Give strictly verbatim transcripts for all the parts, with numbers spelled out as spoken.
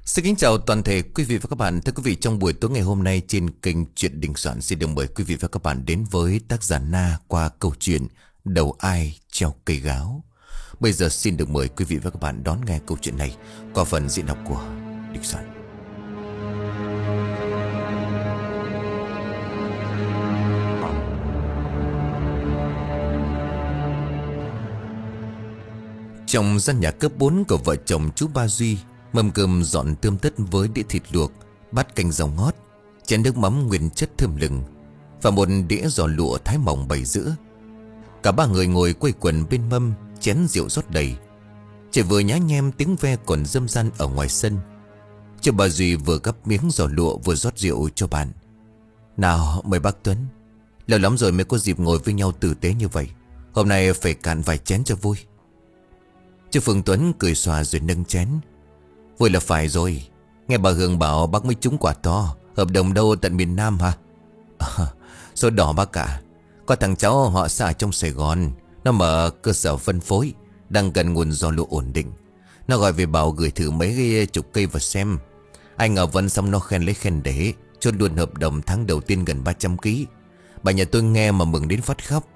Xin kính chào toàn thể quý vị và các bạn. Thưa quý vị, trong buổi tối ngày hôm nay trên kênh Chuyện Đình Soạn xin được mời quý vị và các bạn đến với tác giả Na qua câu chuyện Đầu Ai Treo Cây Gáo. Bây giờ xin được mời quý vị và các bạn đón nghe câu chuyện này qua phần diễn đọc của Đình Soạn. Trong gian nhà cấp bốn của vợ chồng chú Ba Duy, mâm cơm dọn tươm tất với đĩa thịt luộc, bát canh rau ngót, chén nước mắm nguyên chất thơm lừng và một đĩa giò lụa thái mỏng bày giữa. Cả ba người ngồi quây quần bên mâm, chén rượu rót đầy. Trời vừa nhá nhem, tiếng ve còn râm ran ở ngoài sân. Chú Ba Duy vừa gắp miếng giò lụa vừa rót rượu cho bạn. Nào mời bác Tuấn, lâu lắm rồi mới có dịp ngồi với nhau tử tế như vậy. Hôm nay phải cạn vài chén cho vui. Chú Phương Tuấn cười xòa rồi nâng chén. Vui là phải rồi. Nghe bà Hương bảo bác mới trúng quả to. Hợp đồng đâu tận miền Nam hả? À, số đỏ bác cả. Có thằng cháu họ xã trong Sài Gòn. Nó mở cơ sở phân phối, đang cần nguồn giò lụa ổn định. Nó gọi về bảo gửi thử mấy cái chục cây vào xem. Anh ở Vân xong nó khen lấy khen để chốt luôn hợp đồng tháng đầu tiên gần ba trăm ký. Bà nhà tôi nghe mà mừng đến phát khóc.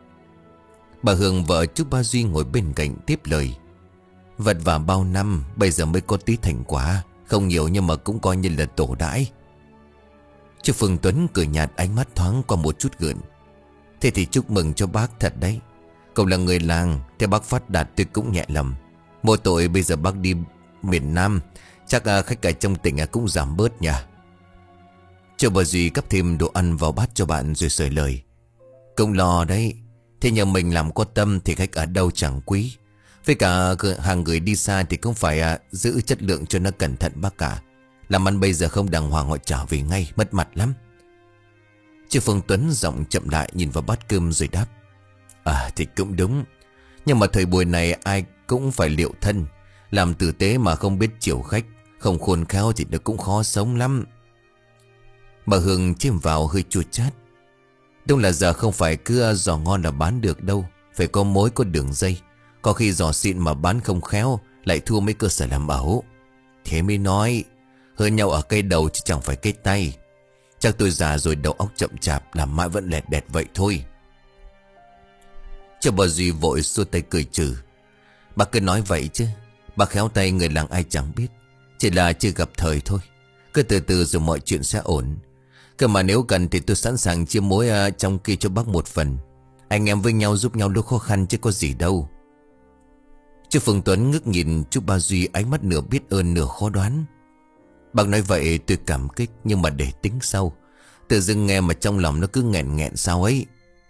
Bà Hương vợ chú Ba Duy ngồi bên cạnh tiếp lời. Vật vả bao năm, bây giờ mới có tí thành quả. Không nhiều nhưng mà cũng coi như là tổ đãi. Chú Phương Tuấn cười nhạt, ánh mắt thoáng qua một chút gợn. Thế thì chúc mừng cho bác thật đấy. Cậu là người làng, theo bác phát đạt tôi cũng nhẹ lòng. Mỗi tội bây giờ bác đi miền Nam, chắc khách ở trong tỉnh cũng giảm bớt nhỉ. Chú Ba Duy cấp thêm đồ ăn vào bát cho bạn rồi sởi lời. Cũng lo đấy. Thế nhưng mình làm có tâm thì khách ở đâu chẳng quý. Với cả hàng người đi xa thì cũng phải à, giữ chất lượng cho nó cẩn thận bác cả. Làm ăn bây giờ không đàng hoàng họ trả về ngay, mất mặt lắm. Chú Phương Tuấn giọng chậm lại nhìn vào bát cơm rồi đáp. À thì cũng đúng. Nhưng mà thời buổi này ai cũng phải liệu thân. Làm tử tế mà không biết chiều khách, không khôn khéo thì nó cũng khó sống lắm. Bà Hương chêm vào hơi chua chát. Đúng là giờ không phải cứ giò ngon là bán được đâu. Phải có mối có đường dây. Có khi giò xịn mà bán không khéo lại thua mấy cơ sở làm ẩu. Thế mới nói hơn nhau ở cây đầu chứ chẳng phải cây tay. Chắc tôi già rồi đầu óc chậm chạp, làm mãi vẫn lẹt đẹt vậy thôi. Cho bà Duy vội xua tay cười trừ. Bà cứ nói vậy chứ. Bà khéo tay người làng ai chẳng biết. Chỉ là chưa gặp thời thôi. Cứ từ từ rồi mọi chuyện sẽ ổn. Cơ mà nếu cần thì tôi sẵn sàng chia mối uh, trong kia cho bác một phần. Anh em với nhau giúp nhau lúc khó khăn chứ có gì đâu. Chú Phương Tuấn ngước nhìn chú Ba Duy, ánh mắt nửa biết ơn nửa khó đoán. Bác nói vậy tôi cảm kích, nhưng mà để tính sau. Tự dưng nghe mà trong lòng nó cứ nghẹn nghẹn sao ấy.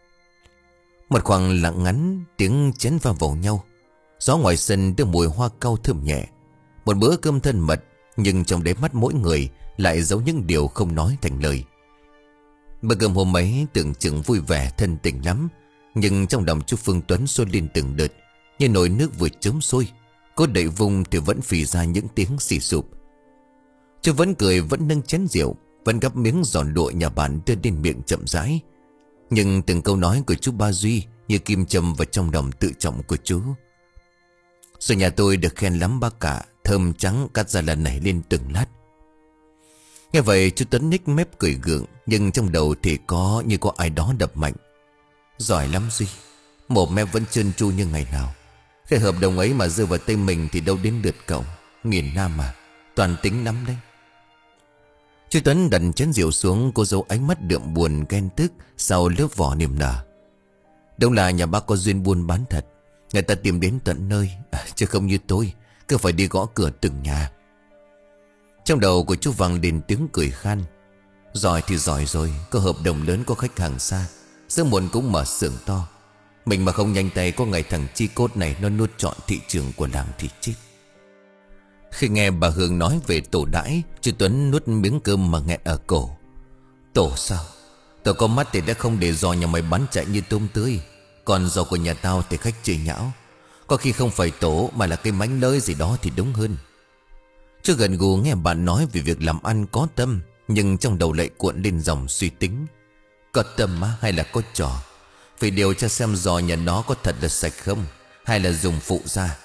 Một khoảng lặng ngắn, tiếng chén va vào nhau. Gió ngoài sân đưa mùi hoa cau thơm nhẹ. Một bữa cơm thân mật, nhưng trong đáy mắt mỗi người lại giấu những điều không nói thành lời. Bữa cơm hôm ấy tưởng chừng vui vẻ thân tình lắm, nhưng trong lòng chú Phương Tuấn sôi lên từng đợt như nồi nước vừa chớm sôi. Có đậy vung thì vẫn phì ra những tiếng xì sụp. Chú vẫn cười, vẫn nâng chén rượu, vẫn gắp miếng giò lụa nhà bạn đưa đến miệng chậm rãi. Nhưng từng câu nói của chú Ba Duy như kim châm vào trong lòng tự trọng của chú. Rồi nhà tôi được khen lắm bác cả, thơm trắng cắt ra là nảy lên từng lát. Nghe vậy chú Tuấn nhếch mép cười gượng, nhưng trong đầu thì có như có ai đó đập mạnh. Giỏi lắm Duy, mồm em vẫn trơn tru như ngày nào. Cái hợp đồng ấy mà rơi vào tay mình thì đâu đến lượt cậu. Miền Nam mà, toàn tính lắm đấy. Chú Tuấn đặt chén rượu xuống, cô giấu ánh mắt đượm buồn ghen tức sau lớp vỏ niềm nở. Đúng là nhà bác có duyên buôn bán thật. Người ta tìm đến tận nơi, à, chứ không như tôi cứ phải đi gõ cửa từng nhà. Trong đầu của chú vang lên tiếng cười khan. Giỏi thì giỏi rồi, có hợp đồng lớn, có khách hàng xa, sớm muộn cũng mở xưởng to. Mình mà không nhanh tay có ngày thằng chi cốt này nó nuốt trọn thị trường của làng thì chết. Khi nghe bà Hương nói về tổ đãi, chú Tuấn nuốt miếng cơm mà nghẹn ở cổ. Tổ sao? Tổ có mắt thì đã không để giò nhà mày bán chạy như tôm tươi. Còn giò của nhà tao thì khách chửi nhão. Có khi không phải tổ mà là cái mánh lới gì đó thì đúng hơn. Chú gần gù nghe bạn nói về việc làm ăn có tâm, nhưng trong đầu lại cuộn lên dòng suy tính. Có tâm á hay là có trò? Phải điều tra xem giò nhà nó có thật là sạch không, hay là dùng phụ ra.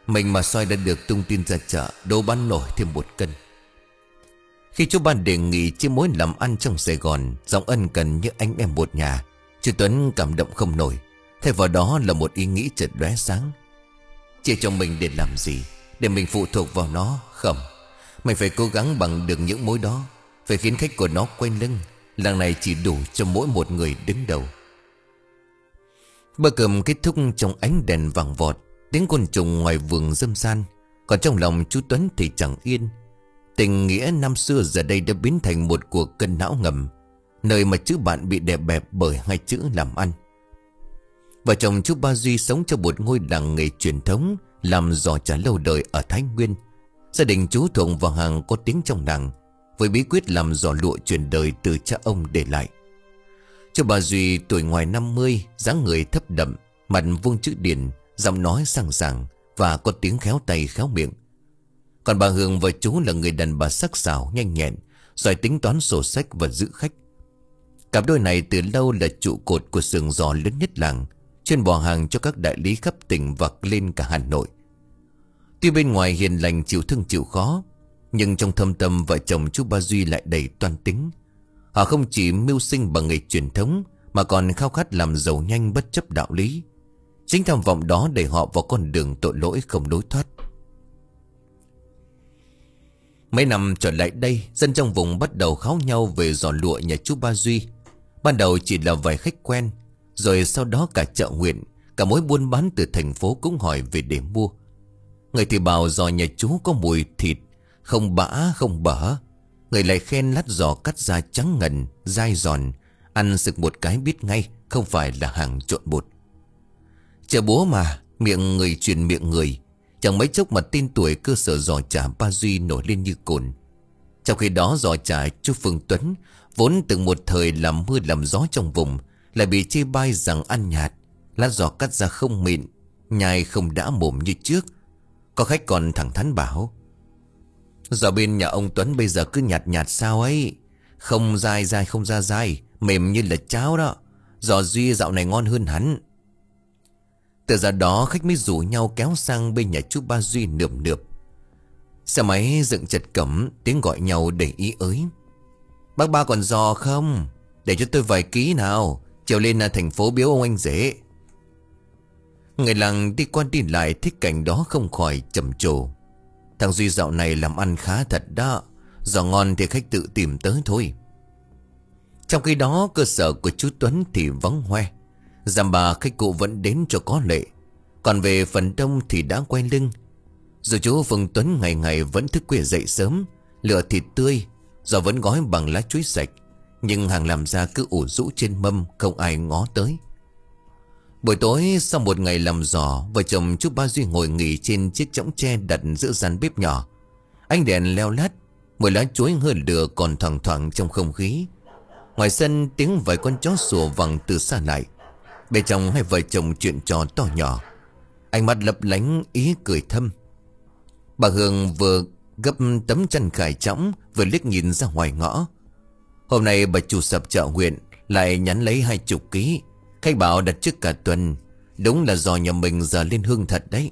Mình mà soi đã được tung tin ra chợ, đâu bán nổi thêm một cân. Khi chú ba đề nghị chia mối làm ăn trong Sài Gòn, giọng ân cần như anh em một nhà, chú Tuấn cảm động không nổi. Thay vào đó là một ý nghĩ chợt lóe sáng. Chia cho mình để làm gì? Để mình phụ thuộc vào nó? Không, mình phải cố gắng bằng được những mối đó, phải khiến khách của nó quay lưng. Làng này chỉ đủ cho mỗi một người đứng đầu. Bữa cơm kết thúc trong ánh đèn vàng vọt, tiếng côn trùng ngoài vườn râm ran. Còn trong lòng chú Tuấn thì chẳng yên. Tình nghĩa năm xưa giờ đây đã biến thành một cuộc cân não ngầm, nơi mà chữ bạn bị đè bẹp bởi hai chữ làm ăn. Vợ chồng chú Ba Duy sống trong một ngôi làng nghề truyền thống làm giò chả lâu đời ở Thái Nguyên. Gia đình chú thuộc vào hàng có tiếng trong làng, với bí quyết làm giò lụa truyền đời từ cha ông để lại. Chú Ba Duy tuổi ngoài năm mươi, dáng người thấp đậm, mặt vuông chữ điển, giọng nói sang sảng và có tiếng khéo tay khéo miệng. Còn bà Hương và chú là người đàn bà sắc sảo, nhanh nhẹn, giỏi tính toán sổ sách và giữ khách. Cặp đôi này từ lâu là trụ cột của xưởng giò lớn nhất làng, chuyên bỏ hàng cho các đại lý khắp tỉnh và lên cả Hà Nội. Tuy bên ngoài hiền lành chịu thương chịu khó, nhưng trong thâm tâm vợ chồng chú Ba Duy lại đầy toan tính. Họ không chỉ mưu sinh bằng nghề truyền thống, mà còn khao khát làm giàu nhanh bất chấp đạo lý. Chính tham vọng đó đẩy họ vào con đường tội lỗi không lối thoát. Mấy năm trở lại đây, dân trong vùng bắt đầu kháo nhau về giò lụa nhà chú Ba Duy. Ban đầu chỉ là vài khách quen, rồi sau đó cả chợ huyện, cả mối buôn bán từ thành phố cũng hỏi về để mua. Người thì bảo giò nhà chú có mùi thịt, không bã không bở. Người lại khen lát giò cắt ra trắng ngần, dai giòn, ăn sực một cái biết ngay không phải là hàng trộn bột. Chợ búa mà, miệng người truyền miệng người. Chẳng mấy chốc mà tên tuổi cơ sở giò chả Ba Duy nổi lên như cồn. Trong khi đó giò chả chú Phương Tuấn, vốn từng một thời làm mưa làm gió trong vùng, lại bị chê bai rằng ăn nhạt, lát giò cắt ra không mịn, nhai không đã mồm như trước. Có khách còn thẳng thắn bảo: giò bên nhà ông Tuấn bây giờ cứ nhạt nhạt sao ấy, không dai dai không ra dai, mềm như là cháo đó. Giò Duy dạo này ngon hơn hắn. Từ giờ đó khách mới rủ nhau kéo sang bên nhà chú Ba Duy nườm nượp. Xe máy dựng chật cẩm, tiếng gọi nhau đầy ý ới: bác ba còn giò không? Để cho tôi vài ký nào, chiều lên là thành phố biếu ông anh rể. Người làng đi qua đi lại thích cảnh đó không khỏi trầm trồ. Thằng Duy dạo này làm ăn khá thật đó, giò ngon thì khách tự tìm tới thôi. Trong khi đó cơ sở của chú Tuấn thì vắng hoe, dăm bà khách cụ vẫn đến cho có lệ. Còn về phần đông thì đã quay lưng. Dù chú Phương Tuấn ngày ngày vẫn thức khuya dậy sớm, lựa thịt tươi, giò vẫn gói bằng lá chuối sạch, nhưng hàng làm ra cứ ủ rũ trên mâm, không ai ngó tới. Buổi tối sau một ngày làm giò, vợ chồng chú Ba Duy ngồi nghỉ trên chiếc chõng tre đặt giữa gian bếp nhỏ. Ánh đèn leo lát, mùi lá chuối hơi lửa còn thoang thoảng trong không khí. Ngoài sân tiếng vài con chó sủa vẳng từ xa lại. Bên trong hai vợ chồng chuyện trò to nhỏ, ánh mắt lấp lánh ý cười thâm. Bà Hương vừa gấp tấm chăn khải trõng, vừa liếc nhìn ra ngoài ngõ. Hôm nay bà chủ sập chợ huyện lại nhắn lấy hai chục ký. Khách bảo đặt trước cả tuần. Đúng là giò nhà mình giờ lên hương thật đấy.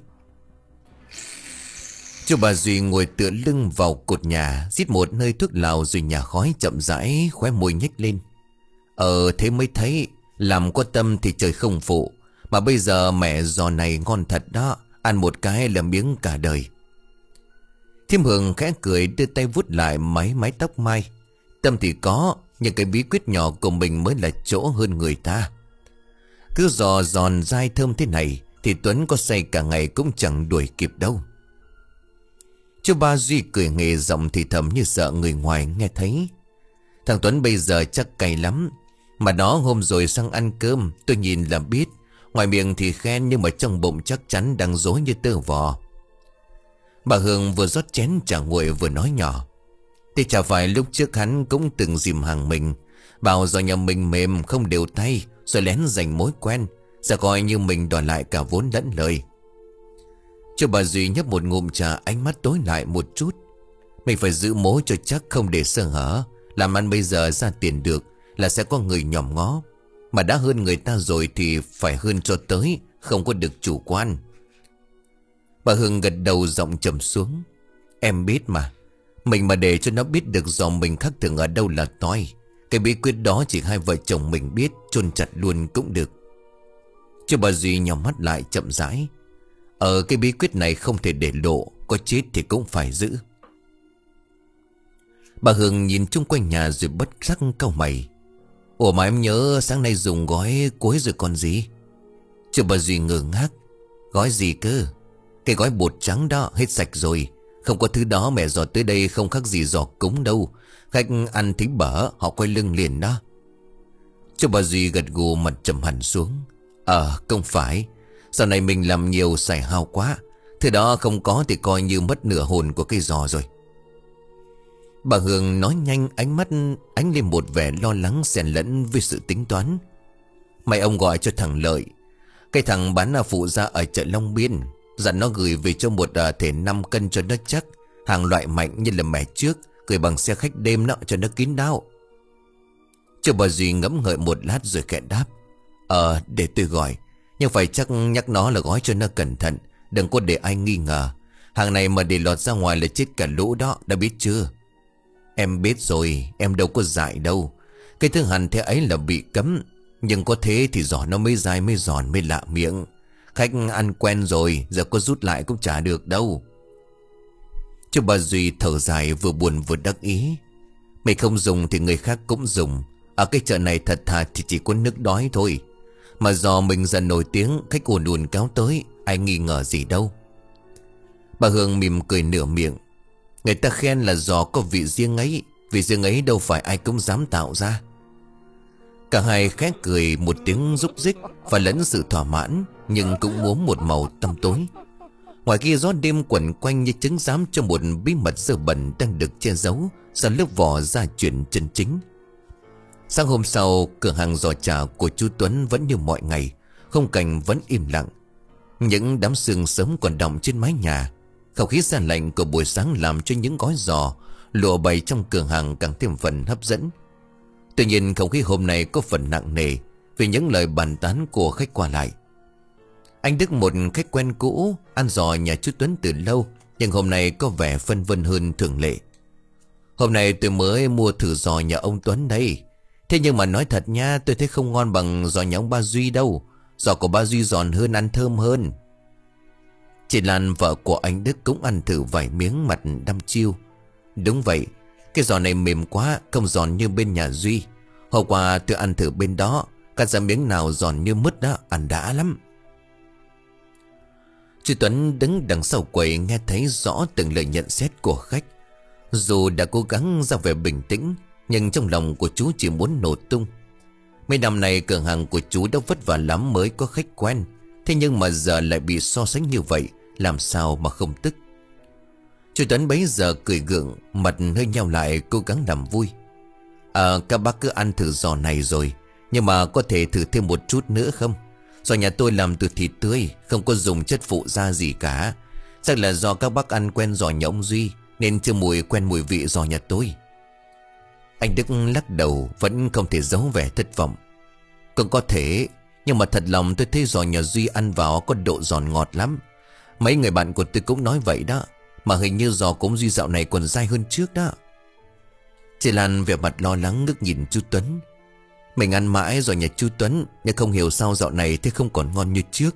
Chú Ba Duy ngồi tựa lưng vào cột nhà, rít một hơi thuốc lào rồi nhả khói chậm rãi, khóe môi nhếch lên. Ờ thế mới thấy, làm có tâm thì trời không phụ. Mà bây giờ mẹ giò này ngon thật đó, ăn một cái là miếng cả đời. Thiêm Hương khẽ cười đưa tay vuốt lại mái mái tóc mai. Tâm thì có, nhưng cái bí quyết nhỏ của mình mới là chỗ hơn người ta. Cứ giò giòn dai thơm thế này thì Tuấn có say cả ngày cũng chẳng đuổi kịp đâu. Chú Ba Duy cười nghề giọng thì thầm như sợ người ngoài nghe thấy. Thằng Tuấn bây giờ chắc cay lắm. Mà nó hôm rồi sang ăn cơm, tôi nhìn là biết. Ngoài miệng thì khen nhưng mà trong bụng chắc chắn đang dối như tơ vò. Bà Hương vừa rót chén trà nguội vừa nói nhỏ: thì chả phải lúc trước hắn cũng từng dìm hàng mình, bảo do nhà mình mềm không đều tay, rồi lén giành mối quen, giờ coi như mình đòi lại cả vốn lẫn lời. Chú Bà Duy nhấp một ngụm trà, ánh mắt tối lại một chút. Mình phải giữ mối cho chắc, không để sơ hở. Làm ăn bây giờ ra tiền được là sẽ có người nhòm ngó, mà đã hơn người ta rồi thì phải hơn cho tới, không có được chủ quan. Bà Hương gật đầu giọng trầm xuống. Em biết mà. Mình mà để cho nó biết được do mình khác thường ở đâu là toi. Cái bí quyết đó chỉ hai vợ chồng mình biết, chôn chặt luôn cũng được. Cho bà Duy nhắm mắt lại chậm rãi. Ở cái bí quyết này không thể để lộ, có chết thì cũng phải giữ. Bà Hương nhìn chung quanh nhà rồi bất giác cau mày. Ủa mà em nhớ sáng nay dùng gói cuối rồi còn gì? Cho bà Duy ngơ ngác. Gói gì cơ? Cái gói bột trắng đó hết sạch rồi. Không có thứ đó mẹ dò tới đây không khác gì giò cúng đâu. Khách ăn thấy bở họ quay lưng liền đó. Cho bà Duy gật gù mặt trầm hẳn xuống. Ờ không phải. Sau này mình làm nhiều xài hao quá. Thứ đó không có thì coi như mất nửa hồn của cây giò rồi. Bà Hương nói nhanh, ánh mắt ánh lên một vẻ lo lắng xen lẫn với sự tính toán. Mày ông gọi cho thằng Lợi, cái thằng bán phụ gia ở chợ Long Biên, dặn nó gửi về cho một thể năm cân cho nó chắc. Hàng loại mạnh như là mẻ trước, gửi bằng xe khách đêm đó cho nó kín đáo. Cho bà Duy ngẫm ngợi một lát rồi khẽ đáp. Ờ để tôi gọi. Nhưng phải chắc nhắc nó là gói cho nó cẩn thận, đừng có để ai nghi ngờ. Hàng này mà để lọt ra ngoài là chết cả lũ đó, đã biết chưa? Em biết rồi, em đâu có dại đâu. Cái thứ hẳn thế ấy là bị cấm. Nhưng có thế thì giỏ nó mới dai mới giòn mới lạ miệng. Khách ăn quen rồi, giờ có rút lại cũng chả được đâu. Cho bà Duy thở dài vừa buồn vừa đắc ý. Mày không dùng thì người khác cũng dùng. Ở cái chợ này thật thà thì chỉ có nước đói thôi. Mà do mình dần nổi tiếng, khách ùn ùn kéo tới, ai nghi ngờ gì đâu. Bà Hương mỉm cười nửa miệng. Người ta khen là giò có vị riêng ấy. Vị riêng ấy đâu phải ai cũng dám tạo ra. Cả hai khẽ cười một tiếng rúc rích và lẫn sự thỏa mãn, nhưng cũng muốn một màu tăm tối. Ngoài kia gió đêm quẩn quanh như trứng giám cho một bí mật dơ bẩn đang được che giấu sau lớp vỏ gia truyền chân chính. Sáng hôm sau, cửa hàng giò chả của chú Tuấn vẫn như mọi ngày, khung cảnh vẫn im lặng. Những đám sương sớm còn đọng trên mái nhà. Không khí se lạnh của buổi sáng làm cho những gói giò lụa bày trong cửa hàng càng thêm phần hấp dẫn. Tuy nhiên không khí hôm nay có phần nặng nề vì những lời bàn tán của khách qua lại. Anh Đức, một khách quen cũ, ăn giò nhà chú Tuấn từ lâu, nhưng hôm nay có vẻ phân vân hơn thường lệ. Hôm nay tôi mới mua thử giò nhà ông Tuấn đây. Thế nhưng mà nói thật nha, tôi thấy không ngon bằng giò nhà ông ba Duy đâu. Giò của ba Duy giòn hơn, ăn thơm hơn. Chị Lan, vợ của anh Đức, cũng ăn thử vài miếng, mặt đăm chiêu. Đúng vậy, cái giò này mềm quá, không giòn như bên nhà Duy. Hôm qua tôi ăn thử bên đó, cắt ra miếng nào giòn như mứt đó, ăn đã lắm. Chú Tuấn đứng đằng sau quầy nghe thấy rõ từng lời nhận xét của khách. Dù đã cố gắng ra vẻ bình tĩnh, nhưng trong lòng của chú chỉ muốn nổ tung. Mấy năm nay cửa hàng của chú đã vất vả lắm mới có khách quen. Thế nhưng mà giờ lại bị so sánh như vậy, làm sao mà không tức. Chú Tuấn bấy giờ cười gượng, mặt hơi nheo lại, cố gắng làm vui. À, các bác cứ ăn thử giò này rồi, nhưng mà có thể thử thêm một chút nữa không? Giò nhà tôi làm từ thịt tươi, không có dùng chất phụ gia gì cả. Chắc là do các bác ăn quen giò nhà ông Duy, nên chưa mùi quen mùi vị giò nhà tôi. Anh Đức lắc đầu, vẫn không thể giấu vẻ thất vọng. Cũng có thể, nhưng mà thật lòng tôi thấy giò nhà Duy ăn vào có độ giòn ngọt lắm. Mấy người bạn của tôi cũng nói vậy đó. Mà hình như giò của ông Duy dạo này còn dai hơn trước đó. Chị Lan vẻ mặt lo lắng ngước nhìn chú Tuấn. Mình ăn mãi giò nhà chú Tuấn, nhưng không hiểu sao dạo này thế không còn ngon như trước.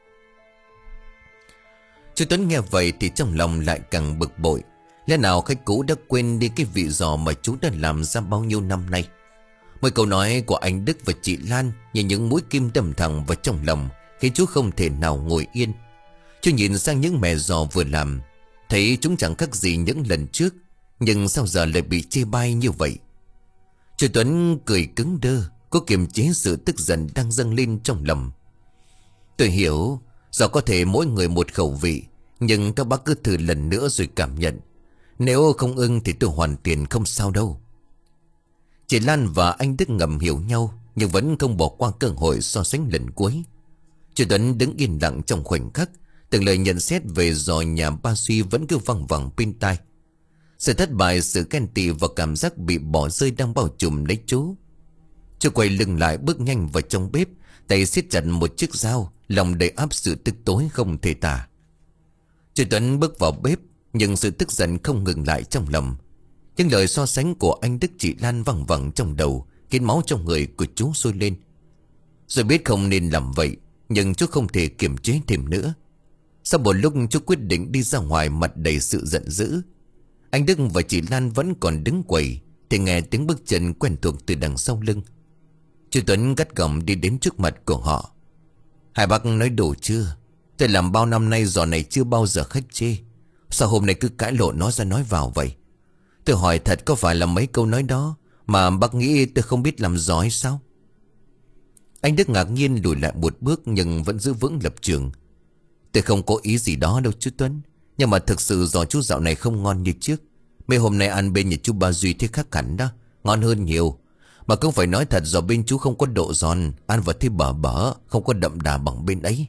Chú Tuấn nghe vậy thì trong lòng lại càng bực bội. Lẽ nào khách cũ đã quên đi cái vị giò mà chú đã làm ra bao nhiêu năm nay? Mỗi câu nói của anh Đức và chị Lan như những mũi kim đâm thẳng vào trong lòng, khiến chú không thể nào ngồi yên. Chú nhìn sang những mẻ giò vừa làm, thấy chúng chẳng khác gì những lần trước, nhưng sao giờ lại bị chê bai như vậy? Chú Tuấn cười cứng đơ, cố kiềm chế sự tức giận đang dâng lên trong lòng. Tôi hiểu, do có thể mỗi người một khẩu vị, nhưng các bác cứ thử lần nữa rồi cảm nhận. Nếu không ưng thì tôi hoàn tiền, không sao đâu. Chị Lan và anh Đức ngầm hiểu nhau, nhưng vẫn không bỏ qua cơ hội so sánh lần cuối. Chú Tuấn đứng yên lặng trong khoảnh khắc. Từng lời nhận xét về giò nhà ba Duy vẫn cứ văng vẳng bên tai. Sự thất bại, sự ghen tị và cảm giác bị bỏ rơi đang bao trùm lấy chú. Chú quay lưng lại, bước nhanh vào trong bếp, tay siết chặt một chiếc dao, lòng đầy áp sự tức tối không thể tả. Chú Tuấn bước vào bếp, nhưng sự tức giận không ngừng lại trong lòng. Những lời so sánh của anh Đức chị Lan văng vẳng trong đầu, khiến máu trong người của chú sôi lên. Rồi biết không nên làm vậy, nhưng chú không thể kiềm chế thêm nữa. Sau một lúc chú quyết định đi ra ngoài, mặt đầy sự giận dữ. Anh Đức và chị Lan vẫn còn đứng quầy, thì nghe tiếng bước chân quen thuộc từ đằng sau lưng. Chú Tuấn gắt gỏng đi đến trước mặt của họ. Hai bác nói đủ chưa? Tôi làm bao năm nay giò này chưa bao giờ khách chê. Sao hôm nay cứ cãi lộn nó ra nói vào vậy? Tôi hỏi thật, có phải là mấy câu nói đó mà bác nghĩ tôi không biết làm giò hay sao? Anh Đức ngạc nhiên lùi lại một bước, nhưng vẫn giữ vững lập trường. Tôi không có ý gì đó đâu chú Tuấn. Nhưng mà thực sự giò chú dạo này không ngon như trước. Mấy hôm nay ăn bên nhà chú Ba Duy thế khác hẳn đó, ngon hơn nhiều. Mà cũng phải nói thật, giò bên chú không có độ giòn, ăn vào thấy bở bở, không có đậm đà bằng bên ấy.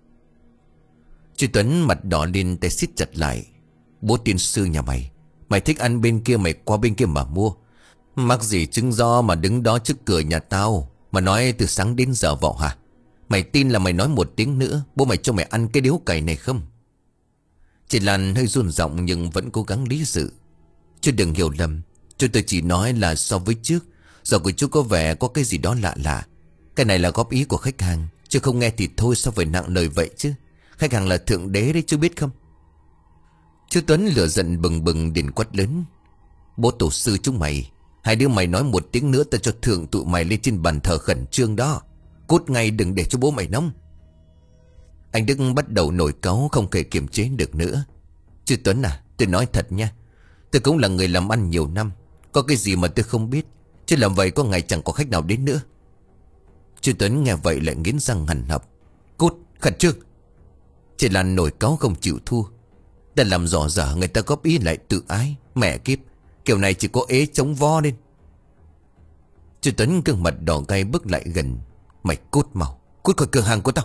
Chú Tuấn mặt đỏ lên, tay siết chặt lại. Bố tiên sư nhà mày, mày thích ăn bên kia mày qua bên kia mà mua. Mắc gì trứng do mà đứng đó trước cửa nhà tao mà nói từ sáng đến giờ vọ hả? Mày tin là mày nói một tiếng nữa bố mày cho mày ăn cái điếu cày này không? Chị Lan hơi run giọng nhưng vẫn cố gắng lý sự. Chú đừng hiểu lầm, chú tôi chỉ nói là so với trước, giò của chú có vẻ có cái gì đó lạ lạ. Cái này là góp ý của khách hàng, chứ không nghe thì thôi, sao phải nặng lời vậy chứ? Khách hàng là thượng đế đấy chú biết không? Chú Tuấn lửa giận bừng bừng đến quát lớn. Bố tổ sư chúng mày, hai đứa mày nói một tiếng nữa ta cho thượng tụi mày lên trên bàn thờ khẩn trương đó. Cút ngay, đừng để cho bố mày nóng. Anh Đức bắt đầu nổi cáu, không thể kiềm chế được nữa. Chú Tuấn à, tôi nói thật nha, tôi cũng là người làm ăn nhiều năm, có cái gì mà tôi không biết, chứ làm vậy có ngày chẳng có khách nào đến nữa. Chú Tuấn nghe vậy lại nghiến răng hằn học. Cút, khẩn trương. Chị Lan nổi cáu không chịu thua. Ta làm rõ dở, người ta góp ý lại tự ái. Mẹ kiếp, kiểu này chỉ có ế chống vo lên. Chú Tuấn gương mặt đỏ gay bước lại gần. Mày cút mau, cút khỏi cửa hàng của tao.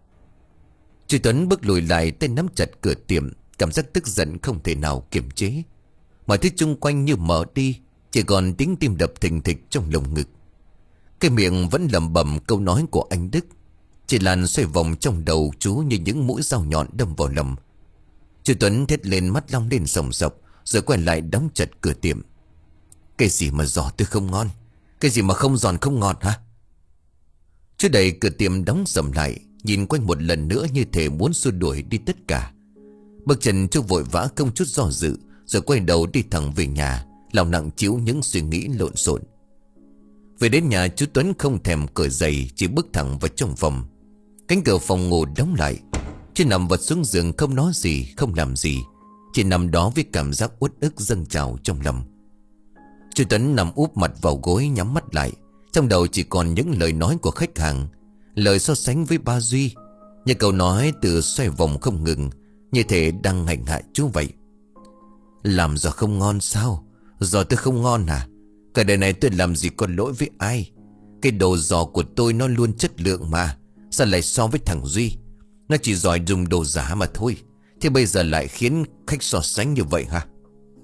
Chú Tuấn bước lùi lại, tay nắm chặt cửa tiệm, cảm giác tức giận không thể nào kiềm chế. Mọi thứ chung quanh như mở đi, chỉ còn tiếng tim đập thình thịch trong lồng ngực. Cái miệng vẫn lẩm bẩm câu nói của anh Đức. Chị Lan xoay vòng trong đầu chú như những mũi dao nhọn đâm vào lòng. Chú Tuấn thét lên, mắt long lên sòng sọc, rồi quay lại đóng chặt cửa tiệm. Cái gì mà giò tôi không ngon? Cái gì mà không giòn không ngọt hả? Chú đẩy cửa tiệm đóng sầm lại, nhìn quanh một lần nữa như thể muốn xua đuổi đi tất cả. Bước chân chú vội vã không chút do dự, rồi quay đầu đi thẳng về nhà, lòng nặng trĩu những suy nghĩ lộn xộn. Về đến nhà, chú Tuấn không thèm cởi giày, chỉ bước thẳng vào trong phòng. Cánh cửa phòng ngủ đóng lại. Chú nằm vật xuống giường, không nói gì, không làm gì, chỉ nằm đó với cảm giác uất ức dâng trào trong lòng. Chú Tuấn nằm úp mặt vào gối, nhắm mắt lại. Trong đầu chỉ còn những lời nói của khách hàng, lời so sánh với ba Duy, như câu nói từ xoay vòng không ngừng, như thể đang hành hạ chú vậy. Làm giò không ngon sao? Giò tôi không ngon à? Cả đời này tôi làm gì có lỗi với ai? Cái đồ giò của tôi nó luôn chất lượng mà, sao lại so với thằng Duy? Nó chỉ giỏi dùng đồ giả mà thôi, thế bây giờ lại khiến khách so sánh như vậy hả?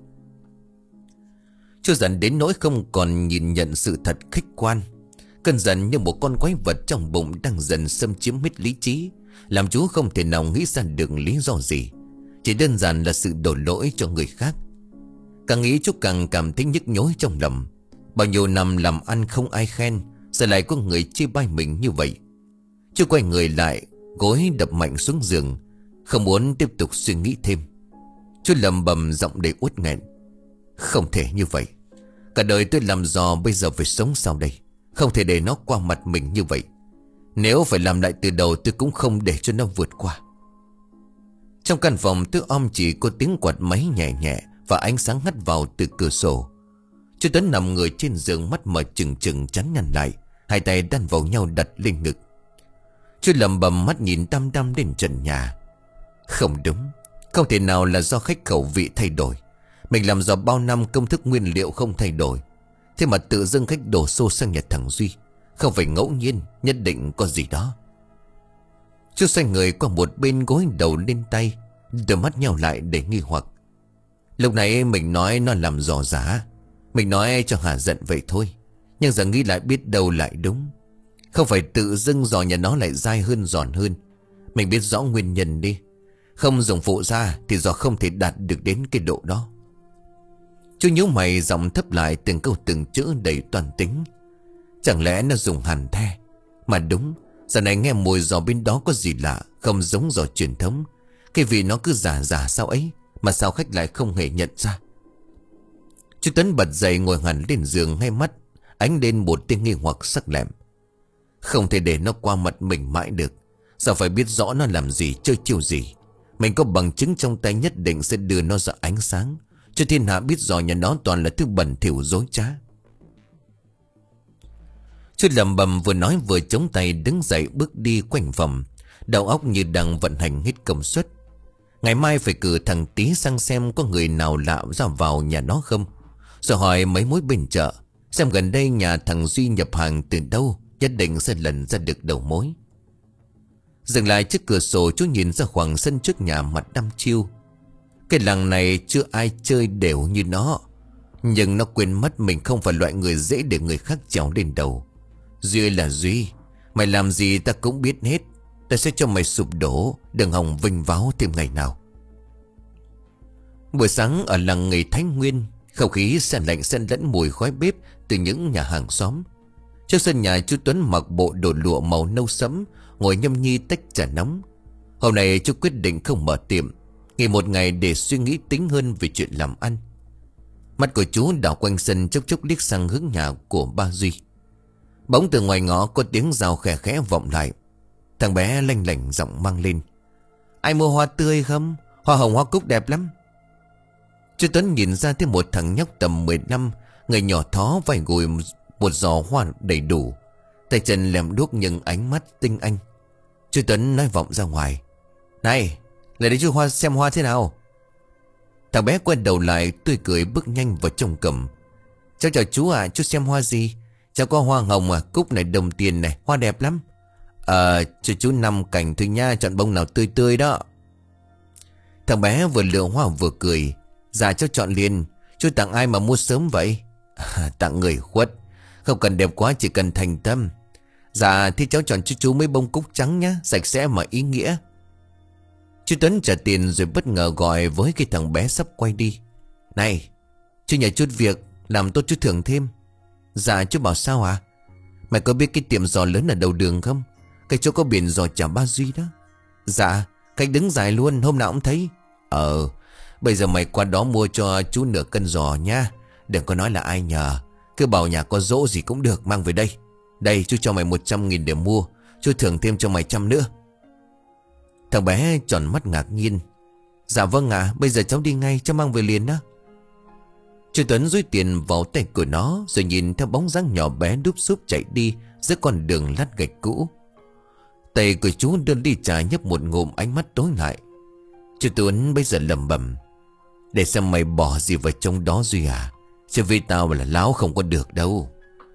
Chú giận đến nỗi không còn nhìn nhận sự thật khách quan. Cơn giận như một con quái vật trong bụng đang dần xâm chiếm hết lý trí, làm chú không thể nào nghĩ ra được lý do gì. Chỉ đơn giản là sự đổ lỗi cho người khác. Càng nghĩ chú càng cảm thấy nhức nhối trong lòng. Bao nhiêu năm làm ăn không ai khen, giờ lại có người chê bai mình như vậy. Chú quay người lại, gối đập mạnh xuống giường, không muốn tiếp tục suy nghĩ thêm. Chú lầm bầm giọng đầy uất nghẹn. Không thể như vậy. Cả đời tôi làm giò, bây giờ phải sống sao đây? Không thể để nó qua mặt mình như vậy. Nếu phải làm lại từ đầu, tôi cũng không để cho nó vượt qua. Trong căn phòng tối om chỉ có tiếng quạt máy nhẹ nhẹ và ánh sáng hắt vào từ cửa sổ. Chú Tuấn nằm người trên giường, mắt mở trừng trừng, chán nhăn lại, hai tay đan vào nhau đặt lên ngực. Chú lầm bầm mắt nhìn đăm đăm lên trần nhà. Không đúng, không thể nào là do khách khẩu vị thay đổi. Mình làm giò bao năm, công thức nguyên liệu không thay đổi, thế mà tự dưng khách đổ xô sang nhà thằng Duy. Không phải ngẫu nhiên, nhất định có gì đó. Chú xoay người qua một bên, gối đầu lên tay, đôi mắt nhau lại để nghi hoặc. Lúc nãy mình nói nó làm giò giả, mình nói cho hả giận vậy thôi, nhưng giờ nghĩ lại biết đâu lại đúng. Không phải tự dưng giò nhà nó lại dai hơn, giòn hơn. Mình biết rõ nguyên nhân đi. Không dùng phụ ra thì do không thể đạt được đến cái độ đó. Chú nhíu mày giọng thấp lại từng câu từng chữ đầy toàn tính. Chẳng lẽ nó dùng hàn the? Mà đúng, giờ này nghe mùi giò bên đó có gì lạ, không giống giò truyền thống. Cái vị nó cứ giả giả sao ấy, mà sao khách lại không hề nhận ra. Chú Tuấn bật dậy ngồi hẳn lên giường, hai mắt ánh lên một tia nghi hoặc sắc lẹm. Không thể để nó qua mặt mình mãi được. Sao phải biết rõ nó làm gì, chơi chiêu gì. Mình có bằng chứng trong tay nhất định sẽ đưa nó ra ánh sáng, cho thiên hạ biết rõ nhà nó toàn là thứ bẩn thỉu dối trá. Chú lầm bầm vừa nói vừa chống tay đứng dậy bước đi quanh phòng, đầu óc như đang vận hành hết công suất. Ngày mai phải cử thằng Tí sang xem có người nào lạ ra vào nhà nó không, rồi hỏi mấy mối bên chợ xem gần đây nhà thằng Duy nhập hàng từ đâu, nhất định sẽ lần ra được đầu mối. Dừng lại trước cửa sổ, chú nhìn ra khoảng sân trước nhà mặt đăm chiêu. Cái làng này chưa ai chơi đều như nó, nhưng nó quên mất mình không phải loại người dễ để người khác trèo lên đầu. Duy là Duy, mày làm gì ta cũng biết hết. Ta sẽ cho mày sụp đổ, đừng hòng vinh váo thêm ngày nào. Buổi sáng ở làng nghề Thái Nguyên, không khí se lạnh xen lẫn mùi khói bếp từ những nhà hàng xóm. Trước sân nhà, chú Tuấn mặc bộ đồ lụa màu nâu sẫm, ngồi nhâm nhi tách trà nóng. Hôm nay chú quyết định không mở tiệm, nghỉ một ngày để suy nghĩ tính hơn về chuyện làm ăn. Mắt của chú đảo quanh sân, chốc chốc liếc sang hướng nhà của ba Duy. Bỗng từ ngoài ngõ có tiếng rào khẽ khẽ vọng lại. Thằng bé lanh lảnh giọng mang lên: Ai mua hoa tươi không? Hoa hồng hoa cúc đẹp lắm. Chú Tuấn nhìn ra thấy một thằng nhóc tầm mười năm, người nhỏ thó vài gùi một giò hoa đầy đủ, tay chân lem đuốc nhưng ánh mắt tinh anh. Chú Tuấn nói vọng ra ngoài: Này, lại đây chú Hoa xem hoa thế nào. Thằng bé quay đầu lại tươi cười bước nhanh vào trong cầm. Cháu chào chú ạ, à, chú xem hoa gì? Cháu có hoa hồng à, cúc này, đồng tiền này, hoa đẹp lắm. Ờ, cho chú năm cành thôi nha, chọn bông nào tươi tươi đó. Thằng bé vừa lựa hoa vừa cười: Dạ cháu chọn liền. Chú tặng ai mà mua sớm vậy? À, tặng người khuất. Không cần đẹp quá, chỉ cần thành tâm. Dạ thì cháu chọn cho chú mấy bông cúc trắng nhá, sạch sẽ mà ý nghĩa. Chú Tuấn trả tiền rồi bất ngờ gọi với cái thằng bé sắp quay đi: Này, chú nhờ chút việc, làm tốt chú thưởng thêm. Dạ chú bảo sao à? Mày có biết cái tiệm giò lớn ở đầu đường không? Cái chỗ có biển giò chả ba Duy đó. Dạ, cách đứng dài luôn, hôm nào cũng thấy. Ờ, bây giờ mày qua đó mua cho chú nửa cân giò nha. Đừng có nói là ai nhờ, cứ bảo nhà có dỗ gì cũng được, mang về đây. Đây, chú cho mày một trăm nghìn để mua, chú thưởng thêm cho mày trăm nữa. Thằng bé tròn mắt ngạc nhiên: Dạ vâng ạ, à, bây giờ cháu đi ngay, cháu mang về liền đó. Chú Tuấn dúi tiền vào tay của nó, rồi nhìn theo bóng dáng nhỏ bé đúp xúp chạy đi giữa con đường lát gạch cũ. Tay của chú đưa ly trà nhấp một ngụm, ánh mắt tối lại. Chú Tuấn bây giờ lẩm bẩm: Để xem mày bỏ gì vào trong đó Duy à, chứ vì tao là láo không có được đâu.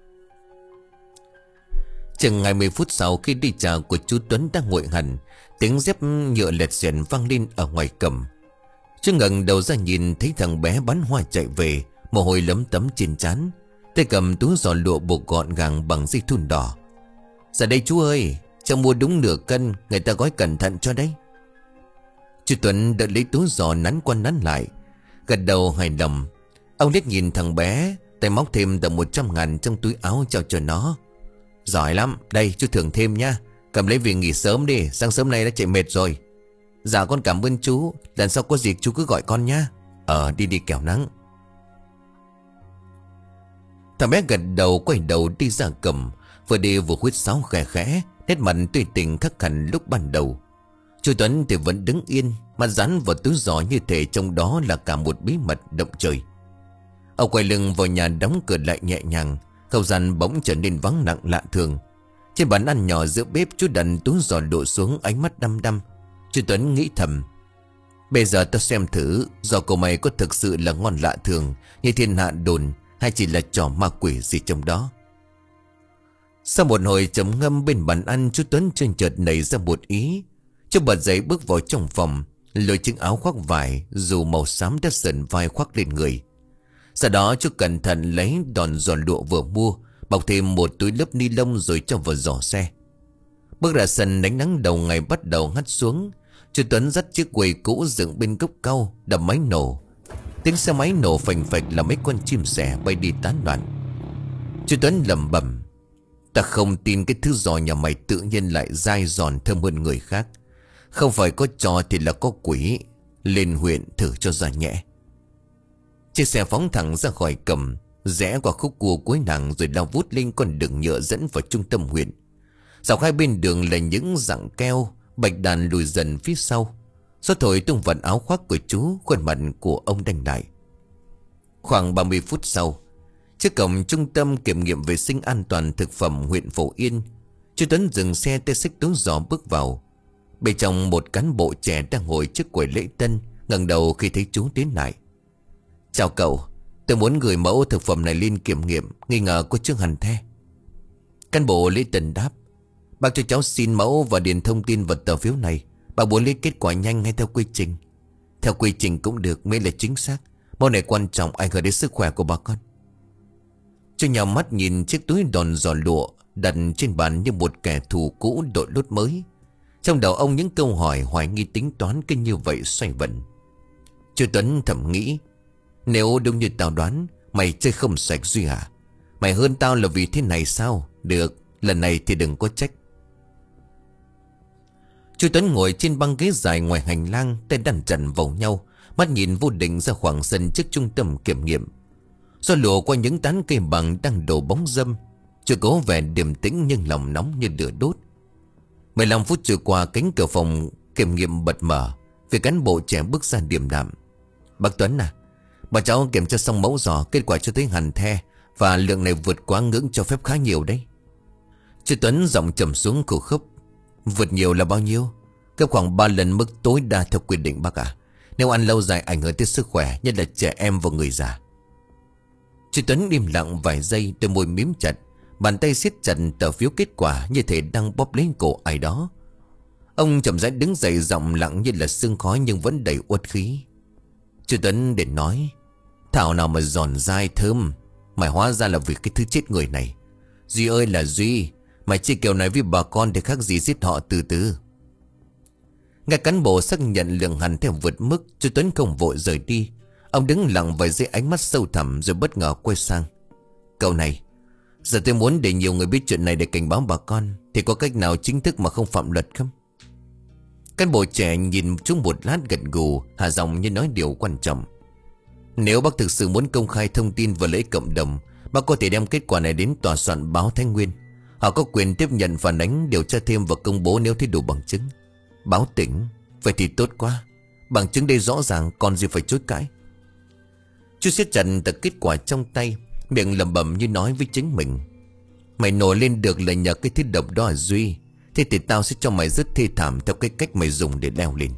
Chừng hai mươi phút sau, khi đi trà của chú Tuấn đã nguội hẳn, tiếng dép nhựa lẹt xẹt vang lên ở ngoài cầm. Chú ngẩng đầu ra nhìn thấy thằng bé bán hoa chạy về, mồ hôi lấm tấm trên trán, tay cầm túi giò lụa buộc gọn gàng bằng dây thun đỏ. Dạ đây chú ơi, cháu mua đúng nửa cân, người ta gói cẩn thận cho đấy. Chú Tuấn đợi lấy túi giò nắn qua nắn lại, gật đầu hài lòng. Ông liếc nhìn thằng bé, tay móc thêm tầm một trăm ngàn trong túi áo trao cho nó. Giỏi lắm, đây chú thưởng thêm nha. Cầm lấy về nghỉ sớm đi, sáng sớm nay đã chạy mệt rồi. Dạ con cảm ơn chú, lần sau có gì chú cứ gọi con nha. Ờ, đi đi kẻo nắng. Thằng bé gật đầu quay đầu đi ra cầm, vừa đi vừa huýt sáo khẽ khẽ, nét mặt tươi tỉnh khác hẳn lúc ban đầu. Chú Tuấn thì vẫn đứng yên, mặt dán vào túi giò như thể trong đó là cả một bí mật động trời. Ông quay lưng vào nhà đóng cửa lại nhẹ nhàng, không gian bỗng trở nên vắng lặng lạ thường. Trên bàn ăn nhỏ giữa bếp, chú đặt túi giò đổ xuống, ánh mắt đăm đăm. Chú Tuấn nghĩ thầm: Bây giờ tao xem thử giò của mày có thực sự là ngon lạ thường như thiên hạ đồn, hay chỉ là trò ma quỷ gì trong đó. Sau một hồi trầm ngâm bên bàn ăn, chú Tuấn chợt chợt nảy ra một ý. Chú bật dậy bước vào trong phòng, lôi chiếc áo khoác vải dù màu xám đã sờn vai khoác lên người. Sau đó chú cẩn thận lấy đòn giò lụa vừa mua, bọc thêm một túi lớp ni lông rồi cho vào giỏ xe. Bước ra sân, ánh nắng đầu ngày bắt đầu hắt xuống. Chú Tuấn dắt chiếc quầy cũ dựng bên gốc cau, đập máy nổ. Tiếng xe máy nổ phành phạch là mấy con chim sẻ bay đi tán loạn. Chú Tuấn lẩm bẩm: ta không tin cái thứ giò nhà mày tự nhiên lại dai giòn thơm hơn người khác. Không phải có trò thì là có quỷ. Lên huyện thử cho ra nhẹ. Chiếc xe phóng thẳng ra khỏi cầm, rẽ qua khúc cua cuối nàng rồi lao vút lên con đường nhựa dẫn vào trung tâm huyện. Dọc hai bên đường là những rặng keo, bạch đàn lùi dần phía sau. Gió thổi tung vạt áo khoác của chú, khuôn mặt của ông đanh lại. Khoảng ba mươi phút sau, trước cổng trung tâm kiểm nghiệm vệ sinh an toàn thực phẩm huyện Phổ Yên, chú Tuấn dừng xe, tay xách túi giỏ bước vào. Bên trong một cán bộ trẻ đang ngồi trước quầy lễ tân ngẩng đầu khi thấy chú tiến lại. Chào cậu, tôi muốn gửi mẫu thực phẩm này lên kiểm nghiệm, nghi ngờ có chứa hàn the. Cán bộ lễ tân đáp: bác cho cháu xin mẫu và điền thông tin vào tờ phiếu này. Bác muốn lấy kết quả nhanh hay theo quy trình? Theo quy trình cũng được, miễn là chính xác. Mẫu này quan trọng, ảnh hưởng đến sức khỏe của bà con. Chú nhào mắt nhìn chiếc túi đòn giò lụa đặt trên bàn như một kẻ thù cũ đội lốt mới. Trong đầu ông những câu hỏi hoài nghi tính toán cứ như vậy xoay vần. Chú Tuấn thầm nghĩ: nếu đúng như tao đoán, mày chơi không sạch Duy hả? Mày hơn tao là vì thế này sao? Được, lần này thì đừng có trách. Chú Tuấn ngồi trên băng ghế dài ngoài hành lang, tay đan chặt vào nhau, mắt nhìn vô định ra khoảng sân trước trung tâm kiểm nghiệm. Gió lùa qua những tán cây bằng đang đổ bóng râm. Chú cố vẻ điềm tĩnh nhưng lòng nóng như lửa đốt. mười lăm phút trôi qua, cánh cửa phòng kiểm nghiệm bật mở. Vị cán bộ trẻ bước ra điềm đạm: bác Tuấn à, bà cháu kiểm tra xong mẫu giò, kết quả cho thấy hàn the và lượng này vượt quá ngưỡng cho phép khá nhiều đấy. Chú Tuấn giọng trầm xuống khổ khốc: vượt nhiều là bao nhiêu? Gấp khoảng ba lần mức tối đa theo quy định bác ạ. Nếu ăn lâu dài ảnh hưởng tới sức khỏe, nhất là trẻ em và người già. Chú Tuấn im lặng vài giây, đôi môi mím chặt, bàn tay siết chặt tờ phiếu kết quả như thể đang bóp lấy cổ ai đó. Ông chậm rãi đứng dậy, giọng lặng như là sương khói nhưng vẫn đầy uất khí. Chú Tuấn để nói: thảo nào mà giòn dai thơm. Mày hóa ra là vì cái thứ chết người này. Duy ơi là Duy, mày chia kèo này với bà con thì khác gì giết họ từ từ. Nghe cán bộ xác nhận lượng hàn theo vượt mức, chú Tuấn không vội rời đi. Ông đứng lặng vài giây, ánh mắt sâu thẳm rồi bất ngờ quay sang: cậu này, giờ tôi muốn để nhiều người biết chuyện này để cảnh báo bà con, thì có cách nào chính thức mà không phạm luật không? Cán bộ trẻ nhìn chúng một lát gật gù, hạ giọng như nói điều quan trọng: nếu bác thực sự muốn công khai thông tin và lợi cộng đồng, bác có thể đem kết quả này đến tòa soạn báo Thái Nguyên. Họ có quyền tiếp nhận phản ánh, điều tra thêm và công bố nếu thấy đủ bằng chứng. Báo tỉnh, vậy thì tốt quá. Bằng chứng đây rõ ràng, còn gì phải chối cãi. Chú siết chặt tờ kết quả trong tay, miệng lẩm bẩm như nói với chính mình: mày nổi lên được là nhờ cái thứ độc đó à Duy? Thế thì tao sẽ cho mày rất thê thảm theo cái cách mày dùng để leo lên.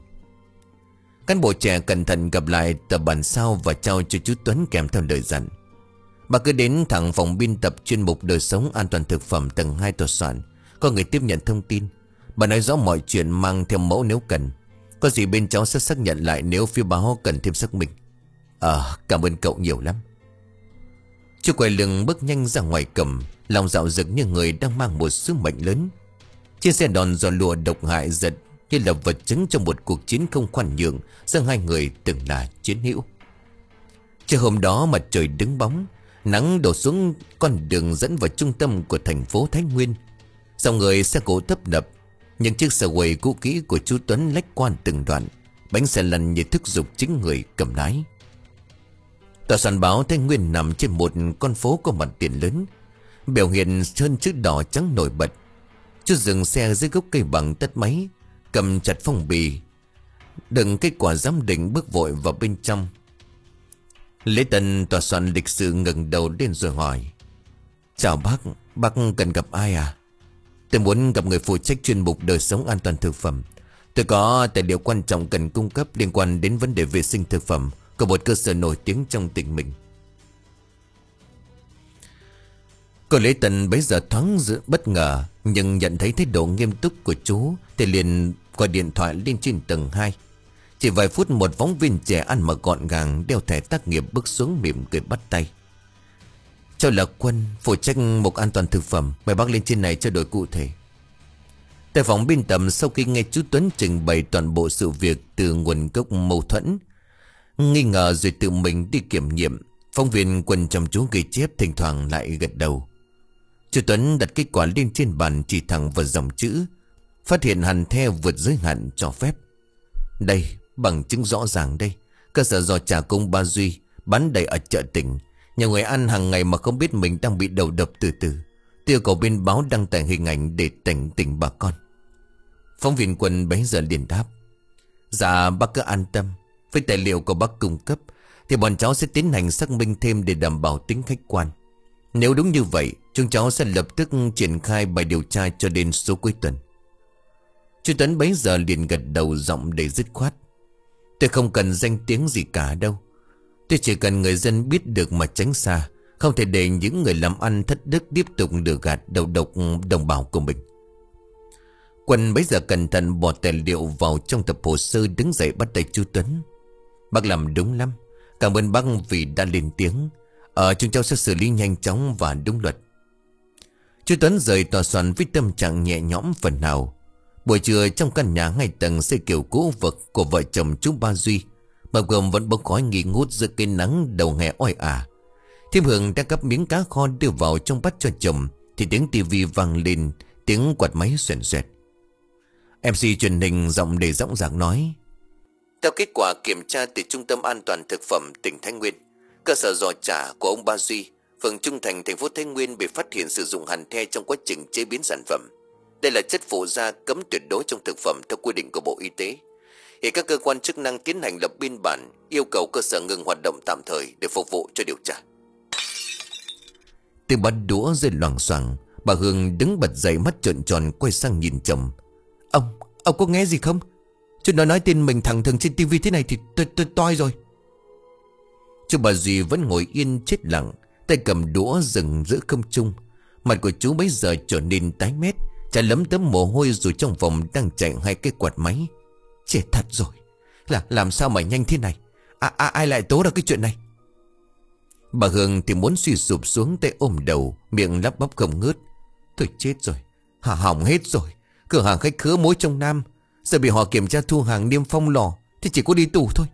Cán bộ trẻ cẩn thận gặp lại tờ bản sao và trao cho chú Tuấn kèm theo lời dặn. Bà cứ đến thẳng phòng biên tập chuyên mục đời sống an toàn thực phẩm tầng hai tòa soạn, có người tiếp nhận thông tin. Bà nói rõ mọi chuyện, mang theo mẫu nếu cần. Có gì bên cháu sẽ xác nhận lại nếu phía báo cần thêm xác minh. Ờ, cảm ơn cậu nhiều lắm. Chú quay lưng bước nhanh ra ngoài cầm, lòng dạo dực như người đang mang một sứ mệnh lớn. Chiếc xe đòn giò lụa độc hại giật như là vật chứng trong một cuộc chiến không khoan nhượng giữa hai người từng là chiến hữu. Chiều hôm đó mặt trời đứng bóng, nắng đổ xuống con đường dẫn vào trung tâm của thành phố Thái Nguyên. Dòng người xe cộ tấp nập, những chiếc xe quầy cũ kỹ của chú Tuấn lách qua từng đoạn, bánh xe lăn như thúc giục chính người cầm lái. Tòa soạn báo Thái Nguyên nằm trên một con phố có mặt tiền lớn, biểu hiện sơn chữ đỏ trắng nổi bật. Chú dừng xe dưới gốc cây bằng tắt máy, cầm chặt phong bì đựng kết quả giám định, bước vội vào bên trong. Lễ tân tòa soạn lịch sự ngẩng đầu lên rồi hỏi: chào bác, bác cần gặp ai à? Tôi muốn gặp người phụ trách chuyên mục đời sống an toàn thực phẩm. Tôi có tài liệu quan trọng cần cung cấp liên quan đến vấn đề vệ sinh thực phẩm của một cơ sở nổi tiếng trong tỉnh mình. Cô lễ tân bấy giờ thoáng dự bất ngờ, nhưng nhận thấy thái độ nghiêm túc của chú thì liền gọi điện thoại lên trên tầng hai. Chỉ vài phút, một phóng viên trẻ ăn mặc gọn gàng, đeo thẻ tác nghiệp bước xuống mỉm cười bắt tay: cháu là Quân, phụ trách mục an toàn thực phẩm, mời bác lên trên này trao đổi cụ thể. Tại phòng biên tập, sau khi nghe chú Tuấn trình bày toàn bộ sự việc từ nguồn gốc mâu thuẫn, nghi ngờ rồi tự mình đi kiểm nghiệm, phóng viên Quân chăm chú ghi chép, thỉnh thoảng lại gật đầu. Chú Tuấn đặt kết quả lên trên bàn, chỉ thẳng vào dòng chữ, phát hiện hành the vượt giới hạn cho phép. Đây, bằng chứng rõ ràng đây. Cơ sở giò chả công Ba Duy bán đầy ở chợ tỉnh. Nhiều người ăn hàng ngày mà không biết mình đang bị đầu độc từ từ. Tiêu cầu bên báo đăng tải hình ảnh để cảnh tỉnh bà con. Phóng viên Quân bấy giờ liền đáp: Dạ bác cứ an tâm. Với tài liệu của bác cung cấp thì bọn cháu sẽ tiến hành xác minh thêm để đảm bảo tính khách quan. Nếu đúng như vậy, chúng cháu sẽ lập tức triển khai bài điều tra cho đến số cuối tuần. Chú Tuấn bấy giờ liền gật đầu, giọng đầy dứt khoát: Tôi không cần danh tiếng gì cả đâu. Tôi chỉ cần người dân biết được mà tránh xa. Không thể để những người làm ăn thất đức tiếp tục lừa gạt đầu độc đồng bào của mình. Quân bấy giờ cẩn thận bỏ tài liệu vào trong tập hồ sơ, đứng dậy bắt tay chú Tuấn: Bác làm đúng lắm. Cảm ơn bác vì đã lên tiếng. Ở chúng cháu sẽ xử lý nhanh chóng và đúng luật. Chú Tuấn rời tòa soạn với tâm trạng nhẹ nhõm phần nào. Buổi trưa trong căn nhà hai tầng xây kiểu cũ vực của vợ chồng chú Ba Duy, mập gồm vẫn bốc khói nghi ngút giữa cái nắng đầu hè oi ả. Thiêm Hường đang gắp miếng cá kho đưa vào trong bát cho chồng thì tiếng tivi vang lên, tiếng quạt máy xoèn xoẹt. em xê truyền hình giọng đầy dõng dạc nói: Theo kết quả kiểm tra từ Trung tâm An toàn Thực phẩm tỉnh Thái Nguyên, cơ sở giò chả của ông Ba Duy, phường Trung Thành, thành phố Thái Nguyên bị phát hiện sử dụng hành the trong quá trình chế biến sản phẩm. Đây là chất phụ gia cấm tuyệt đối trong thực phẩm theo quy định của Bộ Y tế. Hiện các cơ quan chức năng tiến hành lập biên bản, yêu cầu cơ sở ngừng hoạt động tạm thời để phục vụ cho điều tra. Tiếng bát đũa rơi loảng xoảng, bà Hương đứng bật dậy, mắt trợn tròn quay sang nhìn chồng: Ông, ông có nghe gì không? Chú nó nói tin mình thẳng thừng trên tivi thế này thì tôi tôi toi rồi. Chú Bà Duy vẫn ngồi yên chết lặng, tay cầm đũa dừng giữa không trung. Mặt của chú bấy giờ trở nên tái mét, chả lấm tấm mồ hôi, rồi trong phòng đang chạy hai cái quạt máy. Chết thật rồi, là làm sao mà nhanh thế này? À, à, ai lại tố ra cái chuyện này? Bà Hương thì muốn suy sụp xuống, tay ôm đầu, miệng lắp bắp không ngớt: Tôi chết rồi, hả hỏng hết rồi. Cửa hàng khách khứa muối trong Nam giờ bị họ kiểm tra thu hàng niêm phong lò thì chỉ có đi tù thôi.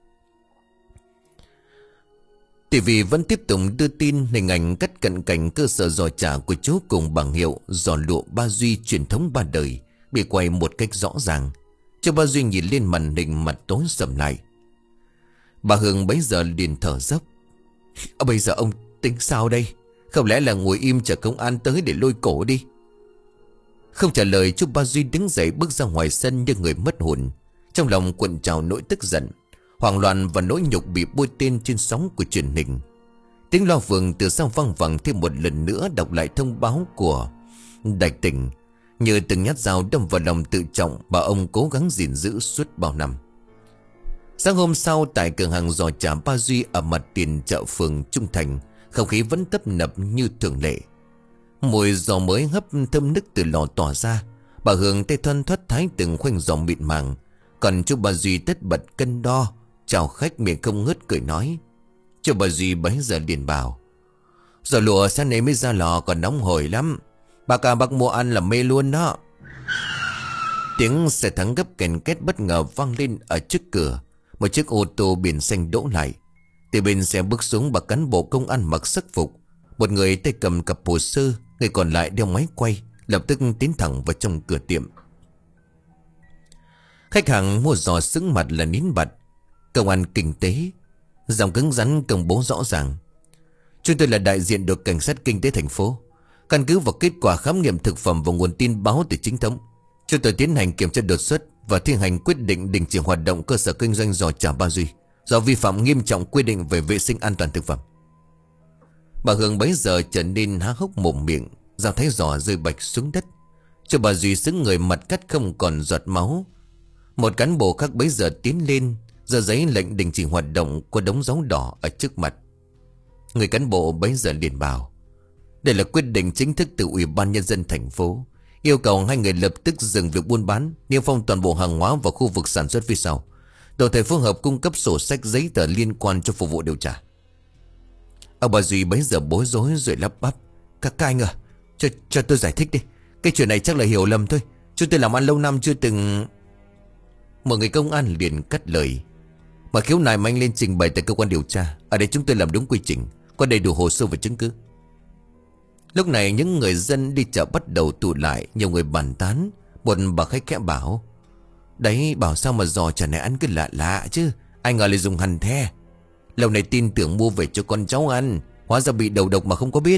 ti vi vẫn tiếp tục đưa tin hình ảnh cắt cận cảnh cơ sở giò chả của chú cùng bảng hiệu giò lụa Ba Duy truyền thống ba đời bị quay một cách rõ ràng. Cho Ba Duy nhìn lên màn hình, mặt tối sầm lại. Bà Hương bấy giờ liền thở dốc: Bây giờ ông tính sao đây? Không lẽ là ngồi im chờ công an tới để lôi cổ đi? Không trả lời, chú Ba Duy đứng dậy bước ra ngoài sân như người mất hồn. Trong lòng cuộn trào nỗi tức giận, hoảng loạn và nỗi nhục bị bôi tên trên sóng của truyền hình. Tiếng loa phường từ sau vang vẳng thêm một lần nữa, đọc lại thông báo của đài tỉnh. Như từng nhát dao đâm vào lòng tự trọng mà ông cố gắng gìn giữ suốt bao năm. Sáng hôm sau, tại cửa hàng giò chả Ba Duy ở mặt tiền chợ phường Trung Thành, không khí vẫn tấp nập như thường lệ. Mùi giò mới hấp thơm nức từ lò tỏa ra. Bà Hương tay thoăn thoắt thái từng khoanh giò mịn màng, còn chú Ba Duy tất bật cân đo chào khách, miệng không ngớt cười nói. Chú Ba Duy bấy giờ liền bảo: Giò lụa sáng nay mới ra lò còn nóng hổi lắm. Bà cả bác mua ăn là mê luôn đó. Tiếng xe thắng gấp kèn két bất ngờ vang lên ở trước cửa. Một chiếc ô tô biển xanh đỗ lại. Từ bên xe bước xuống bà cán bộ công an mặc sắc phục. Một người tay cầm cặp hồ sơ, người còn lại đeo máy quay, lập tức tiến thẳng vào trong cửa tiệm. Khách hàng mua giò sững mặt là nín bặt. Công an kinh tế, giọng cứng rắn công bố rõ ràng: Chúng tôi là đại diện đội cảnh sát kinh tế thành phố. Căn cứ vào kết quả khám nghiệm thực phẩm và nguồn tin báo từ chính thống, chúng tôi tiến hành kiểm tra đột xuất và thi hành quyết định đình chỉ hoạt động cơ sở kinh doanh giò chả Ba Duy do vi phạm nghiêm trọng quy định về vệ sinh an toàn thực phẩm. Bà Hương bấy giờ trở nên há hốc mồm miệng, dao thái giò rơi bạch xuống đất. Cho bà Duy xứng người, mặt cắt không còn giọt máu. Một cán bộ khác bấy giờ tiến lên, giơ giấy lệnh đình chỉ hoạt động của đống dấu đỏ ở trước mặt. Người cán bộ bấy giờ liền bảo: Đây là quyết định chính thức từ Ủy ban Nhân dân thành phố, yêu cầu hai người lập tức dừng việc buôn bán, niêm phong toàn bộ hàng hóa vào khu vực sản xuất phía sau, đồng thời phối hợp cung cấp sổ sách giấy tờ liên quan cho phục vụ điều tra. Ông Bà Duy bấy giờ bối rối rồi lắp bắp: Các các anh à, cho, cho tôi giải thích đi. Cái chuyện này chắc là hiểu lầm thôi. Chúng tôi làm ăn lâu năm chưa từng... Một người công an liền cắt lời. Mà khiếu nại mà anh lên trình bày tại cơ quan điều tra. Ở đây chúng tôi làm đúng quy trình, có đầy đủ hồ sơ và chứng cứ. Lúc này những người dân đi chợ bắt đầu tụ lại. Nhiều người bàn tán. Một bà khách khẽ bảo: đấy, bảo sao mà giò chả này ăn cứ lạ lạ chứ, ai ngờ lại dùng hành the. Lâu này tin tưởng mua về cho con cháu ăn, hóa ra bị đầu độc mà không có biết.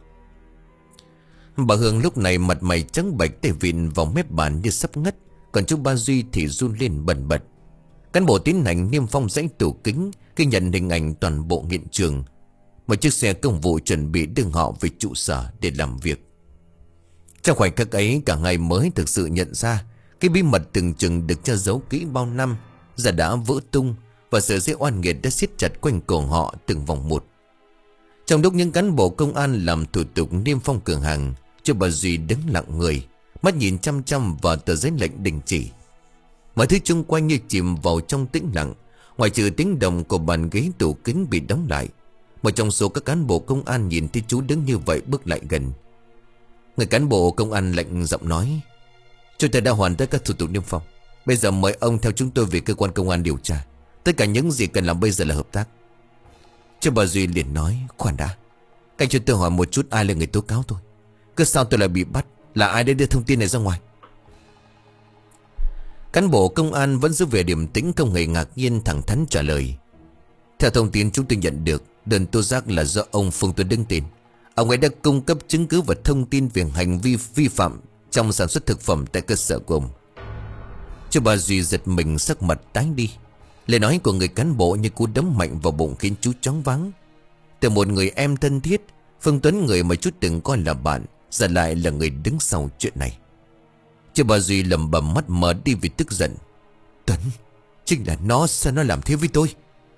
Bà Hương lúc này mặt mày trắng bệch, tay vịn vào mép bàn như sắp ngất. Còn chú Ba Duy thì run lên bần bật. Cán bộ tiến hành niêm phong dãy tủ kính, ghi nhận hình ảnh toàn bộ hiện trường. Một chiếc xe công vụ chuẩn bị đưa họ về trụ sở để làm việc. Trong khoảnh khắc ấy, cả ngày mới thực sự nhận ra cái bí mật từng chừng được che giấu kỹ bao năm giờ đã vỡ tung, và sợi dây oan nghiệt đã siết chặt quanh cổ họ từng vòng một. Trong lúc những cán bộ công an làm thủ tục niêm phong cửa hàng, chú Ba Duy đứng lặng người, mắt nhìn chăm chăm vào tờ giấy lệnh đình chỉ. Mọi thứ chung quanh như chìm vào trong tĩnh lặng, ngoại trừ tiếng động của bàn ghế tủ kính bị đóng lại. Một trong số các cán bộ công an nhìn thấy chú đứng như vậy bước lại gần. Người cán bộ công an lạnh giọng nói: chúng tôi đã hoàn tất các thủ tục niêm phong, bây giờ mời ông theo chúng tôi về cơ quan công an điều tra. Tất cả những gì cần làm bây giờ là hợp tác. Chú Ba Duy liền nói: khoan đã, các cho tôi hỏi một chút, ai là người tố cáo tôi? Cứ sao tôi lại bị bắt? Là ai đã đưa thông tin này ra ngoài? Cán bộ công an vẫn giữ vẻ điềm tĩnh, không hề ngạc nhiên, thẳng thắn trả lời: theo thông tin chúng tôi nhận được, đơn tố giác là do ông Phương Tuấn đứng tên. Ông ấy đã cung cấp chứng cứ và thông tin về hành vi vi phạm trong sản xuất thực phẩm tại cơ sở của ông. Chú Ba Duy giật mình, sắc mặt tái đi. Lời nói của người cán bộ như cú đấm mạnh vào bụng khiến chú choáng váng. Từ một người em thân thiết, Phương Tuấn, người mà chú từng coi là bạn, giờ lại là người đứng sau chuyện này. Chú Ba Duy lẩm bẩm, mắt mở đi vì tức giận. Tuấn, chính là nó, sao nó làm thế với tôi?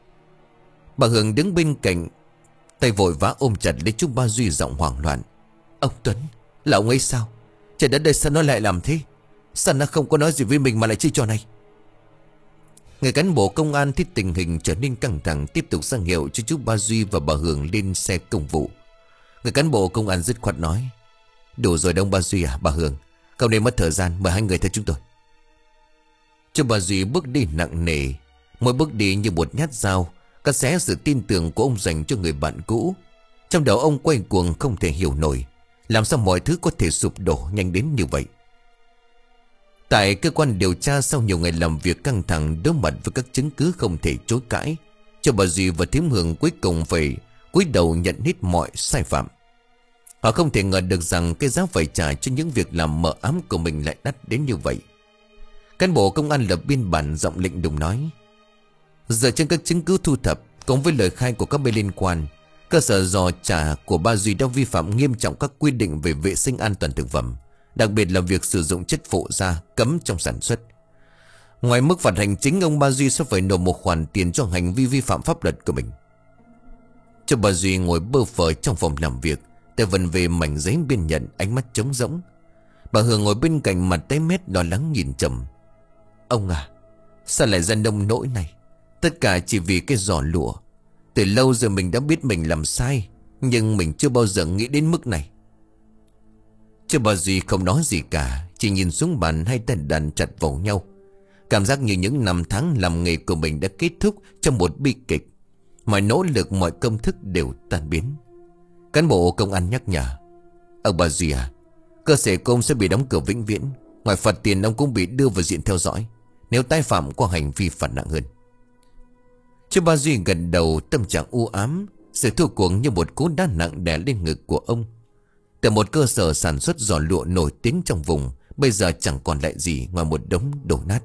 Bà Hương đứng bên cạnh, tay vội vã ôm chặt lấy chú Ba Duy, giọng hoảng loạn: ông Tuấn, là ông ấy sao? Trời đất ơi, sao nó lại làm thế? Sao nó không có nói gì với mình mà lại chơi trò này? Người cán bộ công an thấy tình hình trở nên căng thẳng, tiếp tục ra hiệu cho chú Ba Duy và bà Hương lên xe công vụ. Người cán bộ công an dứt khoát nói: đủ rồi đông Ba Duy à, bà Hương, không nên mất thời gian, mời hai người theo chúng tôi. Chú Ba Duy bước đi nặng nề, mỗi bước đi như một nhát dao, cắt xé sự tin tưởng của ông dành cho người bạn cũ. Trong đầu ông quay cuồng không thể hiểu nổi, làm sao mọi thứ có thể sụp đổ nhanh đến như vậy. Tại cơ quan điều tra, sau nhiều ngày làm việc căng thẳng đối mặt với các chứng cứ không thể chối cãi, cho Ba Duy và Thím Hương cuối cùng phải cúi đầu nhận hết mọi sai phạm. Họ không thể ngờ được rằng cái giá phải trả cho những việc làm mờ ám của mình lại đắt đến như vậy. Cán bộ công an lập biên bản, giọng lạnh lùng nói: dựa trên các chứng cứ thu thập cùng với lời khai của các bên liên quan, cơ sở giò chả của Ba Duy đã vi phạm nghiêm trọng các quy định về vệ sinh an toàn thực phẩm, đặc biệt là việc sử dụng chất phụ gia cấm trong sản xuất. Ngoài mức phạt hành chính, ông Ba Duy sẽ phải nộp một khoản tiền cho hành vi vi phạm pháp luật của mình. Cho Ba Duy ngồi bơ phờ trong phòng làm việc, tay vần về mảnh giấy biên nhận, ánh mắt trống rỗng. Bà Hương ngồi bên cạnh, mặt tái mét lo lắng nhìn chồng: ông à, sao lại ra nông nỗi này? Tất cả chỉ vì cái giỏ lụa. Từ lâu rồi mình đã biết mình làm sai, nhưng mình chưa bao giờ nghĩ đến mức này. Chứ Ba Duy không nói gì cả, chỉ nhìn xuống bàn, hai tay đàn chặt vào nhau. Cảm giác như những năm tháng làm nghề của mình đã kết thúc trong một bi kịch. Mọi nỗ lực, mọi công thức đều tan biến. Cán bộ công an nhắc nhở: ông Ba Duy à, cơ sở của ông sẽ bị đóng cửa vĩnh viễn. Ngoài phạt tiền, ông cũng bị đưa vào diện theo dõi nếu tái phạm qua hành vi phạt nặng hơn. Chứ Ba Duy gật đầu, tâm trạng u ám. Sự thua cuộc như một cú đá nặng đè lên ngực của ông. Từ một cơ sở sản xuất giò lụa nổi tiếng trong vùng, bây giờ chẳng còn lại gì ngoài một đống đổ nát.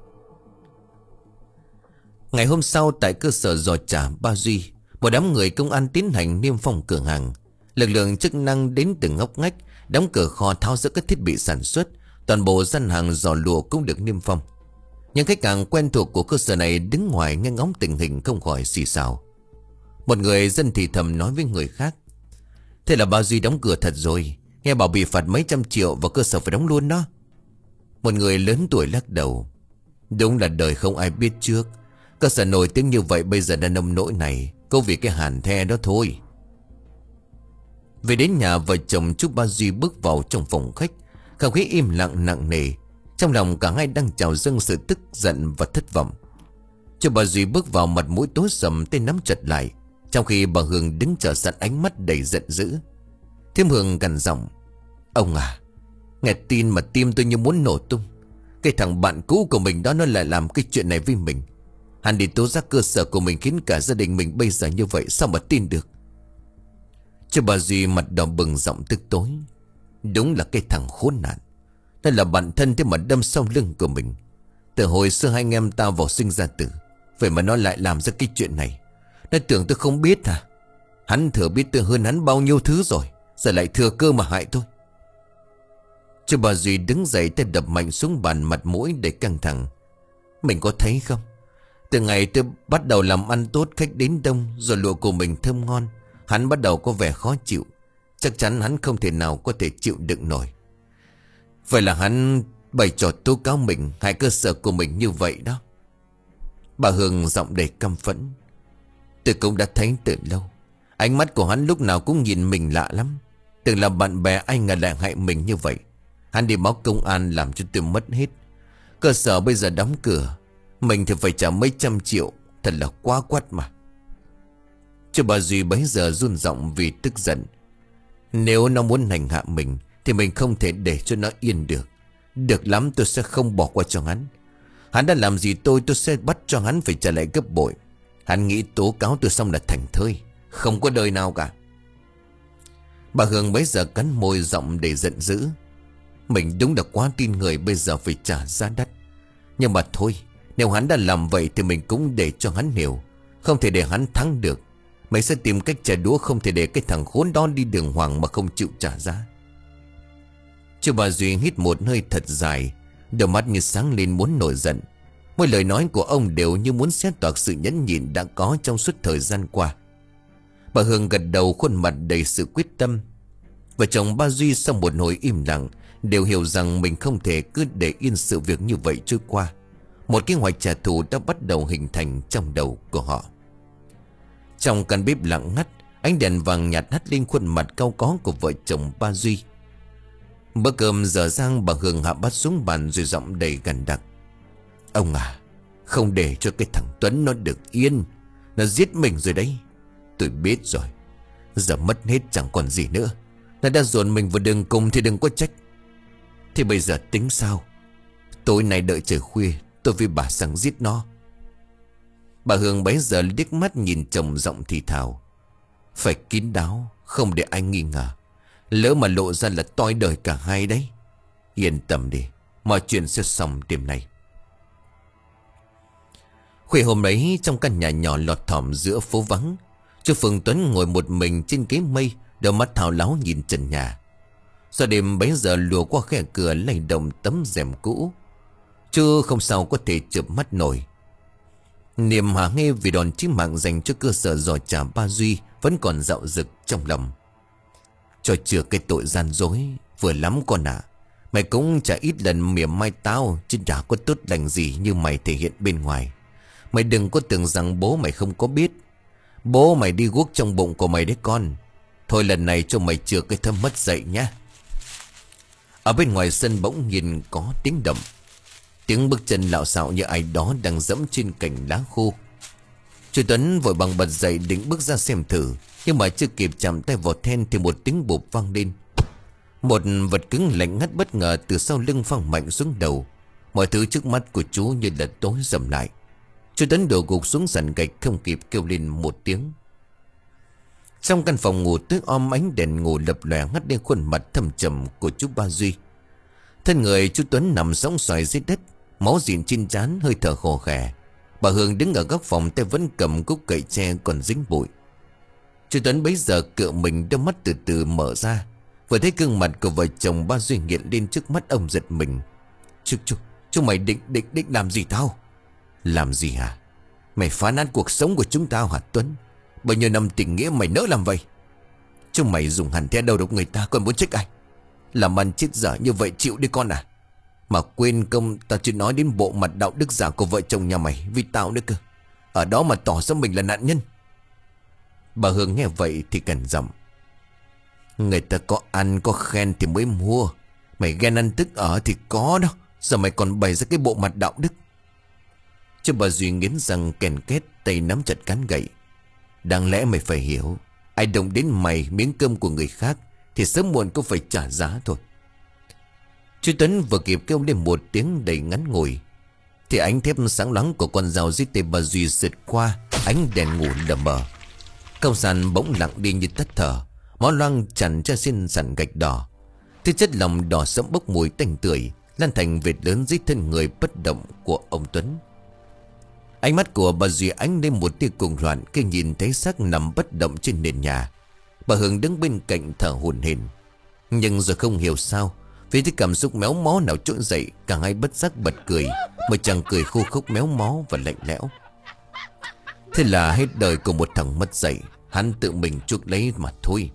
Ngày hôm sau, tại cơ sở giò chả Ba Duy, một đám người công an tiến hành niêm phong cửa hàng. Lực lượng chức năng đến từng ngóc ngách, đóng cửa kho, tháo dỡ các thiết bị sản xuất. Toàn bộ gian hàng giò lụa cũng được niêm phong. Những khách hàng quen thuộc của cơ sở này đứng ngoài nghe ngóng tình hình không khỏi xì xào. Một người dân thì thầm nói với người khác: thế là Ba Duy đóng cửa thật rồi, nghe bảo bị phạt mấy trăm triệu và cơ sở phải đóng luôn đó. Một người lớn tuổi lắc đầu: đúng là đời không ai biết trước. Cơ sở nổi tiếng như vậy bây giờ đã nông nỗi này, câu vì cái hàn the đó thôi. Về đến nhà, vợ chồng chú Ba Duy bước vào trong phòng khách. Không khí im lặng nặng nề. Trong lòng cả hai đang trào dâng sự tức giận và thất vọng. Cho bà Duy bước vào, mặt mũi tối sầm, tay nắm chặt lại, trong khi bà Hương đứng chờ sẵn, ánh mắt đầy giận dữ. Thiêm Hương gằn giọng: Ông à, nghe tin mà tim tôi như muốn nổ tung. Cái thằng bạn cũ của mình đó nó lại làm cái chuyện này với mình. Hắn đi tố giác cơ sở của mình, khiến cả gia đình mình bây giờ như vậy, sao mà tin được. Cho bà Duy mặt đỏ bừng, giọng tức tối: Đúng là cái thằng khốn nạn. Nó là bạn thân thế mà đâm sau lưng của mình. Từ hồi xưa hai anh em tao vào sinh ra tử, vậy mà nó lại làm ra cái chuyện này. Nó tưởng tôi không biết à? Hắn thừa biết tôi hơn hắn bao nhiêu thứ rồi, giờ lại thừa cơ mà hại tôi. Cho bà Duy đứng dậy, tay đập mạnh xuống bàn, mặt mũi đầy căng thẳng. Mình có thấy không? Từ ngày tôi bắt đầu làm ăn tốt, khách đến đông, rồi lụa của mình thơm ngon, hắn bắt đầu có vẻ khó chịu. Chắc chắn hắn không thể nào có thể chịu đựng nổi. Vậy là hắn bày trò tố cáo mình, hại cơ sở của mình như vậy đó. Bà Hương giọng đầy căm phẫn: Tôi cũng đã thấy từ lâu. Ánh mắt của hắn lúc nào cũng nhìn mình lạ lắm. Từng là bạn bè, ai ngờ lại hại mình như vậy. Hắn đi báo công an làm cho tôi mất hết. Cơ sở bây giờ đóng cửa, mình thì phải trả mấy trăm triệu. Thật là quá quắt mà. Cho bà Duy bấy giờ run giọng vì tức giận. Nếu nó muốn hành hạ mình thì mình không thể để cho nó yên được. Được lắm, tôi sẽ không bỏ qua cho hắn. Hắn đã làm gì tôi, tôi sẽ bắt cho hắn phải trả lại gấp bội. Hắn nghĩ tố cáo tôi xong là thành thơi, không có đời nào cả. Bà Hương bấy giờ cắn môi, giọng để giận dữ: Mình đúng là quá tin người, bây giờ phải trả giá đắt. Nhưng mà thôi, nếu hắn đã làm vậy thì mình cũng để cho hắn hiểu. Không thể để hắn thắng được. Mình sẽ tìm cách trả đũa, không thể để cái thằng khốn đó đi đường hoàng mà không chịu trả giá. Chú bà Duy hít một hơi thật dài, đôi mắt như sáng lên muốn nổi giận. Mỗi lời nói của ông đều như muốn xé toạc sự nhẫn nhịn đã có trong suốt thời gian qua. Bà Hương gật đầu, khuôn mặt đầy sự quyết tâm. Vợ chồng bà Duy sau một hồi im lặng đều hiểu rằng mình không thể cứ để yên sự việc như vậy trôi qua. Một kế hoạch trả thù đã bắt đầu hình thành trong đầu của họ. Trong căn bếp lặng ngắt, ánh đèn vàng nhạt hắt lên khuôn mặt cau có của vợ chồng ba Duy. Bữa cơm dở dang, bà Hương hạ bát xuống bàn rồi giọng đầy gằn đặc: Ông à, không để cho cái thằng Tuấn nó được yên. Nó giết mình rồi đấy. Tôi biết rồi. Giờ mất hết chẳng còn gì nữa. Nó đã dồn mình vào đường cùng thì đừng có trách. Thì bây giờ tính sao? Tối nay đợi trời khuya, tôi với bà sang giết nó. Bà Hương bấy giờ liếc mắt nhìn chồng, giọng thì thào: Phải kín đáo, không để anh nghi ngờ. Lỡ mà lộ ra là toi đời cả hai đấy. Yên tâm đi, mọi chuyện sẽ xong đêm nay. Khuya hôm ấy, trong căn nhà nhỏ lọt thỏm giữa phố vắng, chú Phương Tuấn ngồi một mình trên ghế mây, đôi mắt thao láo nhìn trần nhà. Gió đêm bấy giờ lùa qua khe cửa lay động tấm rèm cũ. Chú không sao có thể chợp mắt nổi. Niềm hả hê vì đòn chí mạng dành cho cơ sở giò chả ba Duy vẫn còn dạo dực trong lòng. Cho chừa cái tội gian dối, vừa lắm con ạ. Mày cũng chả ít lần mỉa mai tao, chứ chả có tốt lành gì như mày thể hiện bên ngoài. Mày đừng có tưởng rằng bố mày không có biết. Bố mày đi guốc trong bụng của mày đấy con. Thôi lần này cho mày chừa cái thâm mất dậy nhá. Ở bên ngoài sân bỗng nhìn có tiếng động. Tiếng bước chân lạo xạo như ai đó đang dẫm trên cành lá khô. Chú Tuấn vội bằng bật dậy định bước ra xem thử, nhưng mà chưa kịp chạm tay vào then thì một tiếng bụp vang lên. Một vật cứng lạnh ngắt bất ngờ từ sau lưng phang mạnh xuống đầu. Mọi thứ trước mắt của chú như là tối sầm lại. Chú Tuấn đổ gục xuống sàn gạch, không kịp kêu lên một tiếng. Trong căn phòng ngủ tối om, ánh đèn ngủ lập lòe ngắt lên khuôn mặt thâm trầm của chú Ba Duy. Thân người chú Tuấn nằm sõng xoài dưới đất, máu dịn trên trán, hơi thở khò khè. Bà Hương đứng ở góc phòng, tay vẫn cầm cúc cậy tre còn dính bụi. Chú Tuấn bấy giờ cựa mình, đôi mắt từ từ mở ra. Vừa thấy gương mặt của vợ chồng Ba Duy hiện lên trước mắt, ông giật mình. Chú, chú, chú mày định, định, định làm gì tao? Làm gì hả? Mày phá nát cuộc sống của chúng tao hả Tuấn? Bao nhiêu năm tình nghĩa mày nỡ làm vậy? Chúng mày dùng hẳn theo đầu độc người ta, còn muốn trách ai? Làm ăn chết dở như vậy chịu đi con à? Mà quên công tao chưa nói đến bộ mặt đạo đức giả của vợ chồng nhà mày vì tao nữa cơ. Ở đó mà tỏ ra mình là nạn nhân. Bà Hương nghe vậy thì cẩn giọng. Người ta có ăn có khen thì mới mua. Mày ghen ăn tức ở thì có đâu. Giờ mày còn bày ra cái bộ mặt đạo đức. Chú bà Duy nghiến răng kèn két, tay nắm chặt cán gậy. Đáng lẽ mày phải hiểu, ai động đến mày miếng cơm của người khác thì sớm muộn cũng phải trả giá thôi. Chú Tuấn vừa kịp kêu lên một tiếng đầy ngắn ngủi thì ánh thép sáng loáng của con dao dưới tay bà Duy sượt qua ánh đèn ngủ lờ mờ. Không gian bỗng lặng đi như tắt thở. Máu loang tràn trên xiên sàn gạch đỏ. Thứ chất lòng đỏ sẫm bốc mùi tanh tưởi lan thành vệt lớn dưới thân người bất động của ông Tuấn. Ánh mắt của bà Duy ánh lên một tia cuồng loạn khi nhìn thấy xác nằm bất động trên nền nhà. Bà Hường đứng bên cạnh thở hổn hển. Nhưng rồi không hiểu sao, vì cái cảm xúc méo mó nào trỗi dậy, cả hai bất giác bật cười, mà chàng cười khô khốc méo mó và lạnh lẽo. Thế là hết đời của một thằng mất dạy, hắn tự mình chuốc lấy mà thôi.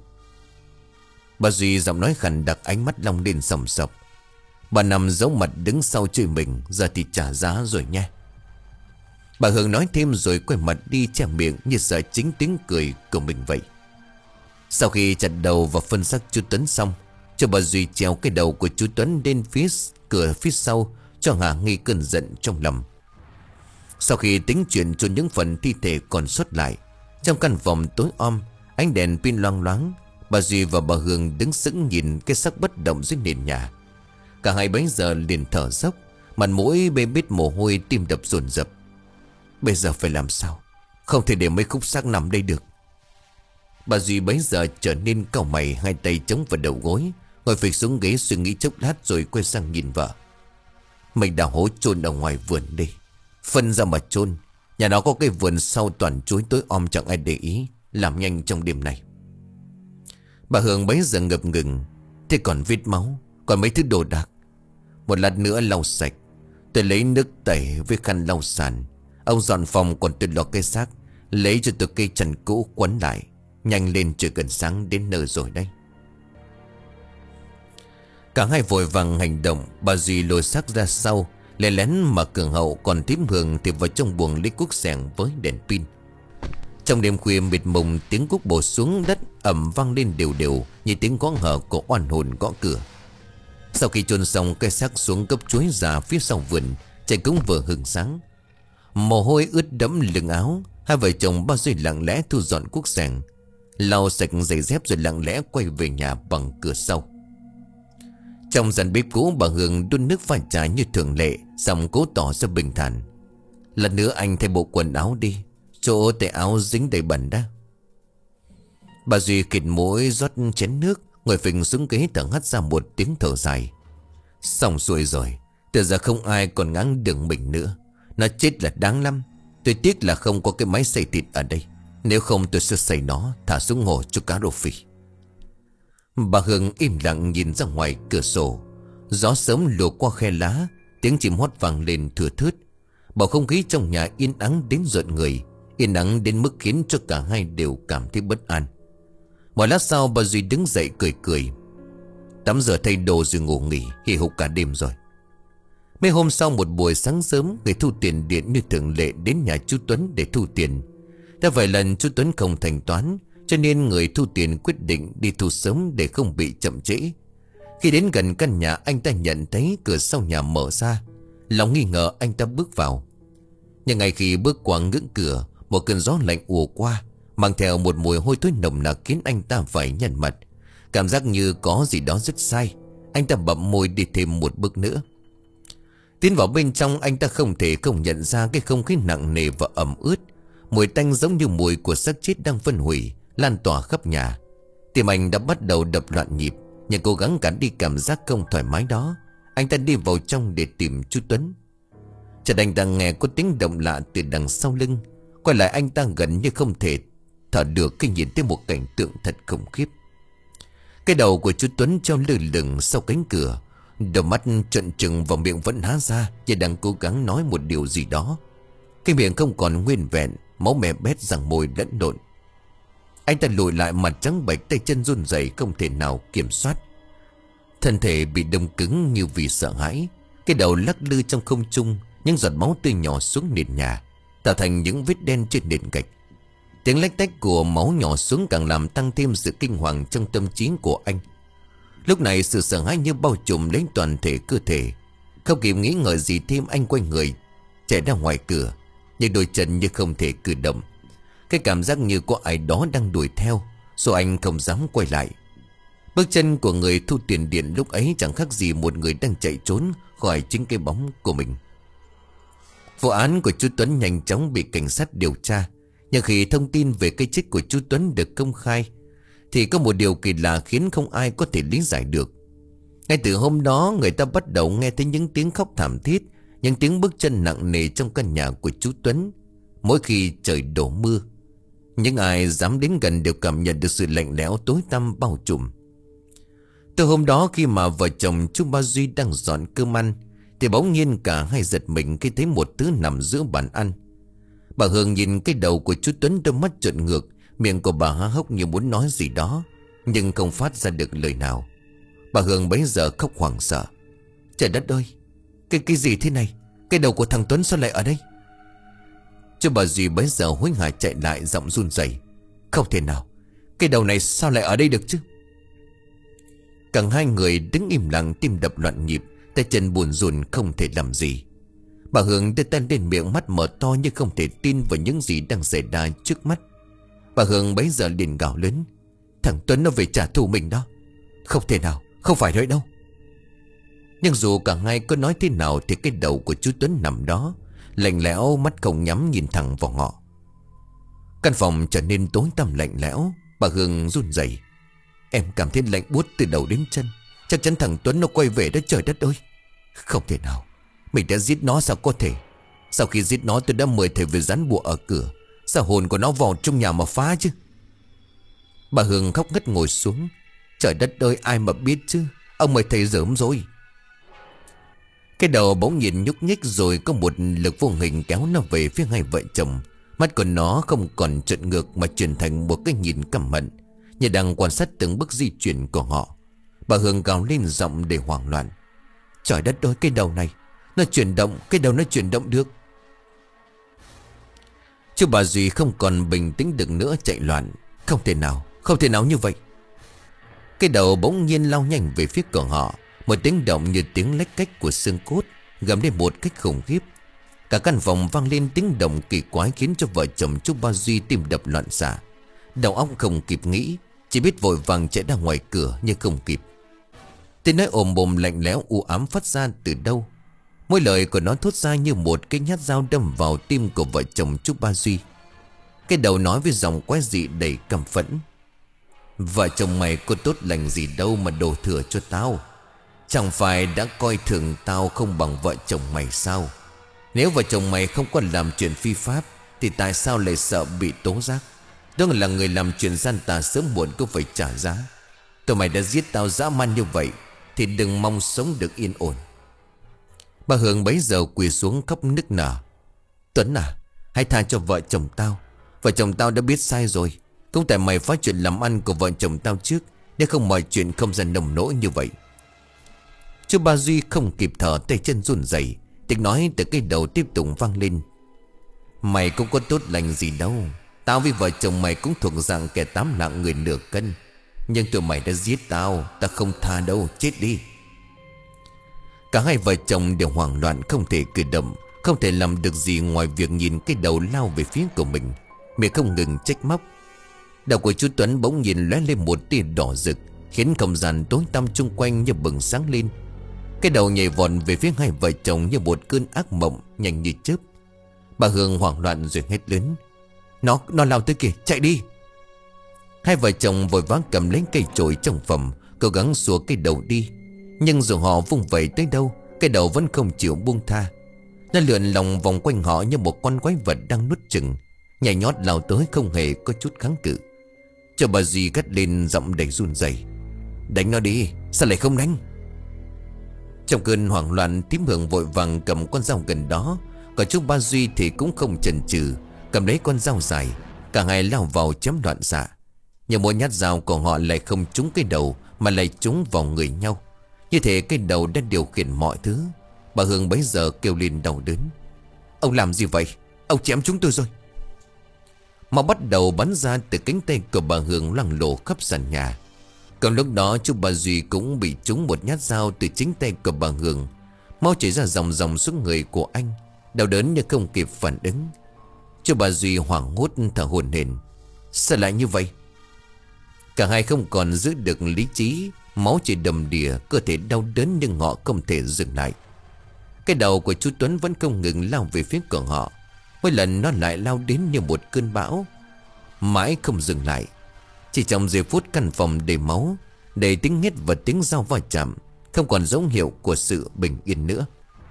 Bà Duy giọng nói khàn đặc, ánh mắt long lên sòng sọc. Bà nằm giấu mặt đứng sau chơi mình, giờ thì trả giá rồi nha. Bà Hường nói thêm rồi quay mặt đi che miệng như sợ chính tiếng cười của mình vậy. Sau khi chặt đầu và phân xác chú Tuấn xong, cho bà Duy treo cái đầu của chú Tuấn lên phía cửa phía sau cho hạ nghi cơn giận trong lòng. Sau khi tính chuyện cho những phần thi thể còn sót lại, trong căn phòng tối om, ánh đèn pin loang loáng, bà Duy và bà Hương đứng sững nhìn cái xác bất động dưới nền nhà. Cả hai bấy giờ liền thở dốc, mặt mũi bê bết mồ hôi, tim đập dồn dập. Bây giờ phải làm sao? Không thể để mấy khúc xác nằm đây được. Bà Duy bấy giờ trở nên cau mày, hai tay chống vào đầu gối, ngồi phịch xuống ghế suy nghĩ chốc lát rồi quay sang nhìn vợ. Mình đào hố chôn ở ngoài vườn đi, phân ra mà chôn. Nhà nó có cái vườn sau toàn chuối tối om, chẳng ai để ý. Làm nhanh trong đêm này. Bà Hương bấy giờ ngập ngừng. Thế còn vết máu, còn mấy thứ đồ đạc. Một lát nữa lau sạch. Tôi lấy nước tẩy với khăn lau sàn. Ông dọn phòng, còn tôi lọt cái xác, lấy cho tôi cây trần cũ quấn lại. Nhanh lên, trời gần sáng đến nơi rồi đây. Cả hai vội vàng hành động. Bà Duy lôi xác ra sau, lén lén mà Cường Hậu còn Thím Hường thì vào trong buồng lấy cuốc xẻng với đèn pin. Trong đêm khuya mịt mùng, tiếng cuốc bổ xuống đất ầm vang lên đều đều như tiếng gõ hở của oan hồn gõ cửa. Sau khi chôn xong cái xác xuống gốc chuối già phía sau vườn, trời cũng vừa hừng sáng. Mồ hôi ướt đẫm lưng áo, hai vợ chồng Ba Duy lặng lẽ thu dọn cuốc xẻng, lau sạch giày dép rồi lặng lẽ quay về nhà bằng cửa sau. Trong gian bếp cũ, bà Hương đun nước pha trà như thường lệ, xong cố tỏ ra bình thản. Lần nữa anh thay bộ quần áo đi, chỗ tay áo dính đầy bẩn đó. Bà Duy khịt mũi rót chén nước, ngồi phình xuống ghế thở hắt ra một tiếng thở dài. Xong xuôi rồi, từ giờ không ai còn ngáng đường mình nữa. Nó chết là đáng lắm. Tôi tiếc là không có cái máy xay thịt ở đây. Nếu không tôi sẽ xay nó, thả xuống hồ cho cá rô phi. Bà Hương im lặng nhìn ra ngoài cửa sổ. Gió sớm lùa qua khe lá, tiếng chim hót vang lên thưa thớt. Bầu không khí trong nhà yên ắng đến rợn người, yên ắng đến mức khiến cho cả hai đều cảm thấy bất an. Một lát sau bà Duy đứng dậy cười cười. Tắm rửa thay đồ rồi ngủ nghỉ, hì hục cả đêm rồi. Mấy hôm sau một buổi sáng sớm, người thu tiền điện như thường lệ đến nhà chú Tuấn để thu tiền. Đã vài lần chú Tuấn không thanh toán, cho nên người thu tiền quyết định đi thu sớm để không bị chậm trễ. Khi đến gần căn nhà, anh ta nhận thấy cửa sau nhà mở ra. Lòng nghi ngờ, anh ta bước vào. Nhưng ngay khi bước qua ngưỡng cửa, một cơn gió lạnh ùa qua, mang theo một mùi hôi thối nồng nặc khiến anh ta phải nhăn mặt. Cảm giác như có gì đó rất sai. Anh ta bậm môi đi thêm một bước nữa. Tiến vào bên trong, anh ta không thể không nhận ra cái không khí nặng nề và ẩm ướt. Mùi tanh giống như mùi của xác chết đang phân hủy, lan tỏa khắp nhà. Tim anh đã bắt đầu đập loạn nhịp, nhưng cố gắng gạt đi cảm giác không thoải mái đó. Anh ta đi vào trong để tìm chú Tuấn. Chợt anh ta nghe có tiếng động lạ từ đằng sau lưng. Quay lại, anh ta gần như không thể thở được khi nhìn thấy một cảnh tượng thật khủng khiếp. Cái đầu của chú Tuấn treo lơ lửng sau cánh cửa, đôi mắt trợn trừng và miệng vẫn há ra như đang cố gắng nói một điều gì đó. Cái miệng không còn nguyên vẹn, máu me bét, răng môi lẫn lộn. Anh ta lùi lại, mặt trắng bệch, tay chân run rẩy không thể nào kiểm soát. Thân thể bị đông cứng như vì sợ hãi. Cái đầu lắc lư trong không trung, những giọt máu tươi nhỏ xuống nền nhà, tạo thành những vết đen trên nền gạch. Tiếng lách tách của máu nhỏ xuống càng làm tăng thêm sự kinh hoàng trong tâm trí của anh. Lúc này sự sợ hãi như bao trùm lấy toàn thể cơ thể. Không kịp nghĩ ngợi gì thêm, anh quay người chạy ra ngoài cửa, nhưng đôi chân như không thể cử động. Cái cảm giác như có ai đó đang đuổi theo, rồi anh không dám quay lại. Bước chân của người thu tiền điện lúc ấy chẳng khác gì một người đang chạy trốn khỏi chính cái bóng của mình. Vụ án của chú Tuấn nhanh chóng bị cảnh sát điều tra. Nhưng khi thông tin về cái chết của chú Tuấn được công khai, thì có một điều kỳ lạ khiến không ai có thể lý giải được. Ngay từ hôm đó, người ta bắt đầu nghe thấy những tiếng khóc thảm thiết, những tiếng bước chân nặng nề trong căn nhà của chú Tuấn. Mỗi khi trời đổ mưa, những ai dám đến gần đều cảm nhận được sự lạnh lẽo tối tăm bao trùm. Từ hôm đó, khi mà vợ chồng chú Ba Duy đang dọn cơm ăn, thì bỗng nhiên cả hai giật mình khi thấy một thứ nằm giữa bàn ăn. Bà Hương nhìn cái đầu của chú Tuấn, đôi mắt trợn ngược, miệng của bà há hốc như muốn nói gì đó, nhưng không phát ra được lời nào. Bà Hương bấy giờ khóc hoảng sợ. Trời đất ơi, Cái cái gì thế này? Cái đầu của thằng Tuấn sao lại ở đây? Chú Bà Duy bấy giờ hối hả chạy lại, giọng run rẩy. Không thể nào, cái đầu này sao lại ở đây được chứ? Cả hai người đứng im lặng, tim đập loạn nhịp, tay chân buồn rùn không thể làm gì. Bà Hương đưa tay lên miệng, mắt mở to như không thể tin vào những gì đang xảy ra trước mắt. Bà Hương bấy giờ liền gào lớn. Thằng Tuấn nó về trả thù mình đó. Không thể nào, không phải đấy đâu. Nhưng dù cả hai có nói thế nào thì cái đầu của chú Tuấn nằm đó, lạnh lẽo, mắt không nhắm, nhìn thẳng vào họ. Căn phòng trở nên tối tăm lạnh lẽo. Bà Hương run rẩy. Em cảm thấy lạnh buốt từ đầu đến chân. Chắc chắn thằng Tuấn nó quay về đó, trời đất ơi. Không thể nào, mình đã giết nó sao có thể? Sau khi giết nó tôi đã mời thầy về dán bùa ở cửa. Sao hồn của nó vào trong nhà mà phá chứ? Bà Hương khóc ngất ngồi xuống. Trời đất ơi, ai mà biết chứ. Ông mời thầy dởm rồi. Cái đầu bỗng nhiên nhúc nhích, rồi có một lực vô hình kéo nó về phía hai vợ chồng. Mắt của nó không còn trợn ngược mà chuyển thành một cái nhìn căm hận, như đang quan sát từng bước di chuyển của họ. Bà Hương gào lên giọng để hoảng loạn. Trời đất ơi, cái đầu này nó chuyển động, cái đầu nó chuyển động được. Chú Bà Duy không còn bình tĩnh được nữa, chạy loạn. Không thể nào, không thể nào như vậy. Cái đầu bỗng nhiên lao nhanh về phía của họ. Một tiếng động như tiếng lách cách của xương cốt, gầm lên một cách khủng khiếp. Cả căn phòng vang lên tiếng động kỳ quái, khiến cho vợ chồng chú Ba Duy tim đập loạn xạ. Đầu óc không kịp nghĩ, chỉ biết vội vàng chạy ra ngoài cửa, nhưng không kịp. Tiếng nói ồm bồm lạnh lẽo u ám phát ra từ đâu. Mỗi lời của nó thốt ra như một cái nhát dao đâm vào tim của vợ chồng chú Ba Duy. Cái đầu nói với giọng quái dị đầy căm phẫn. Vợ chồng mày có tốt lành gì đâu mà đổ thừa cho tao. Chẳng phải đã coi thường tao không bằng vợ chồng mày sao? Nếu vợ chồng mày không còn làm chuyện phi pháp, thì tại sao lại sợ bị tố giác? Đó là người làm chuyện gian tà, sớm muộn cũng phải trả giá. Tụi mày đã giết tao dã man như vậy, thì đừng mong sống được yên ổn. Bà Hương bấy giờ quỳ xuống khóc nức nở. Tuấn à, hãy tha cho vợ chồng tao. Vợ chồng tao đã biết sai rồi. Cũng tại mày phá chuyện làm ăn của vợ chồng tao trước, nếu không mọi chuyện không dần nồng nỗi như vậy. Chú Ba Duy không kịp thở, tay chân run rẩy. Tiếng nói từ cái đầu tiếp tục vang lên. Mày cũng có tốt lành gì đâu. Tao với vợ chồng mày cũng thuộc dạng kẻ tám lạng người nửa cân. Nhưng tụi mày đã giết tao, tao không tha đâu, chết đi. Cả hai vợ chồng đều hoảng loạn, không thể cử động, không thể làm được gì ngoài việc nhìn cái đầu lao về phía của mình, miệng không ngừng trách móc. Đầu của chú Tuấn bỗng nhìn lóe lên một tia đỏ rực, khiến không gian tối tăm chung quanh như bừng sáng lên. Cái đầu nhảy vọt về phía hai vợ chồng như một cơn ác mộng, nhanh như chớp. Bà Hương hoảng loạn rồi hét lớn. Nó, nó lao tới kìa, chạy đi. Hai vợ chồng vội vã cầm lấy cây chổi trong phòng, cố gắng xua cái đầu đi. Nhưng dù họ vung vẩy tới đâu, cái đầu vẫn không chịu buông tha. Nó lượn lòng vòng quanh họ như một con quái vật đang nuốt chửng, nhảy nhót lao tới không hề có chút kháng cự. Cho bà Duy gắt lên giọng đầy run rẩy. Đánh nó đi, sao lại không đánh? Trong cơn hoảng loạn, Tím Hường vội vàng cầm con dao gần đó. Còn chú Ba Duy thì cũng không chần chừ, cầm lấy con dao dài. Cả hai lao vào chém loạn xạ. Nhưng mỗi nhát dao của họ lại không trúng cái đầu, mà lại trúng vào người nhau. Như thể cái đầu đã điều khiển mọi thứ. Bà Hương bấy giờ kêu lên đau đớn. Ông làm gì vậy? Ông chém chúng tôi rồi. Mà bắt đầu bắn ra từ cánh tay của bà Hương loang lổ khắp sàn nhà. Còn lúc đó chú Ba Duy cũng bị trúng một nhát dao từ chính tay của bà Hường. Máu chảy ra dòng dòng xuống người của anh, đau đớn nhưng không kịp phản ứng. Chú Ba Duy hoảng hốt thở hổn hển. Sao lại như vậy? Cả hai không còn giữ được lý trí, máu chảy đầm đìa, cơ thể đau đớn nhưng họ không thể dừng lại. Cái đầu của chú Tuấn vẫn không ngừng lao về phía của họ. Mỗi lần nó lại lao đến như một cơn bão, mãi không dừng lại. Chỉ trong giây phút căn phòng đầy máu, đầy tiếng hét và tiếng dao va chạm, không còn dấu hiệu của sự bình yên nữa.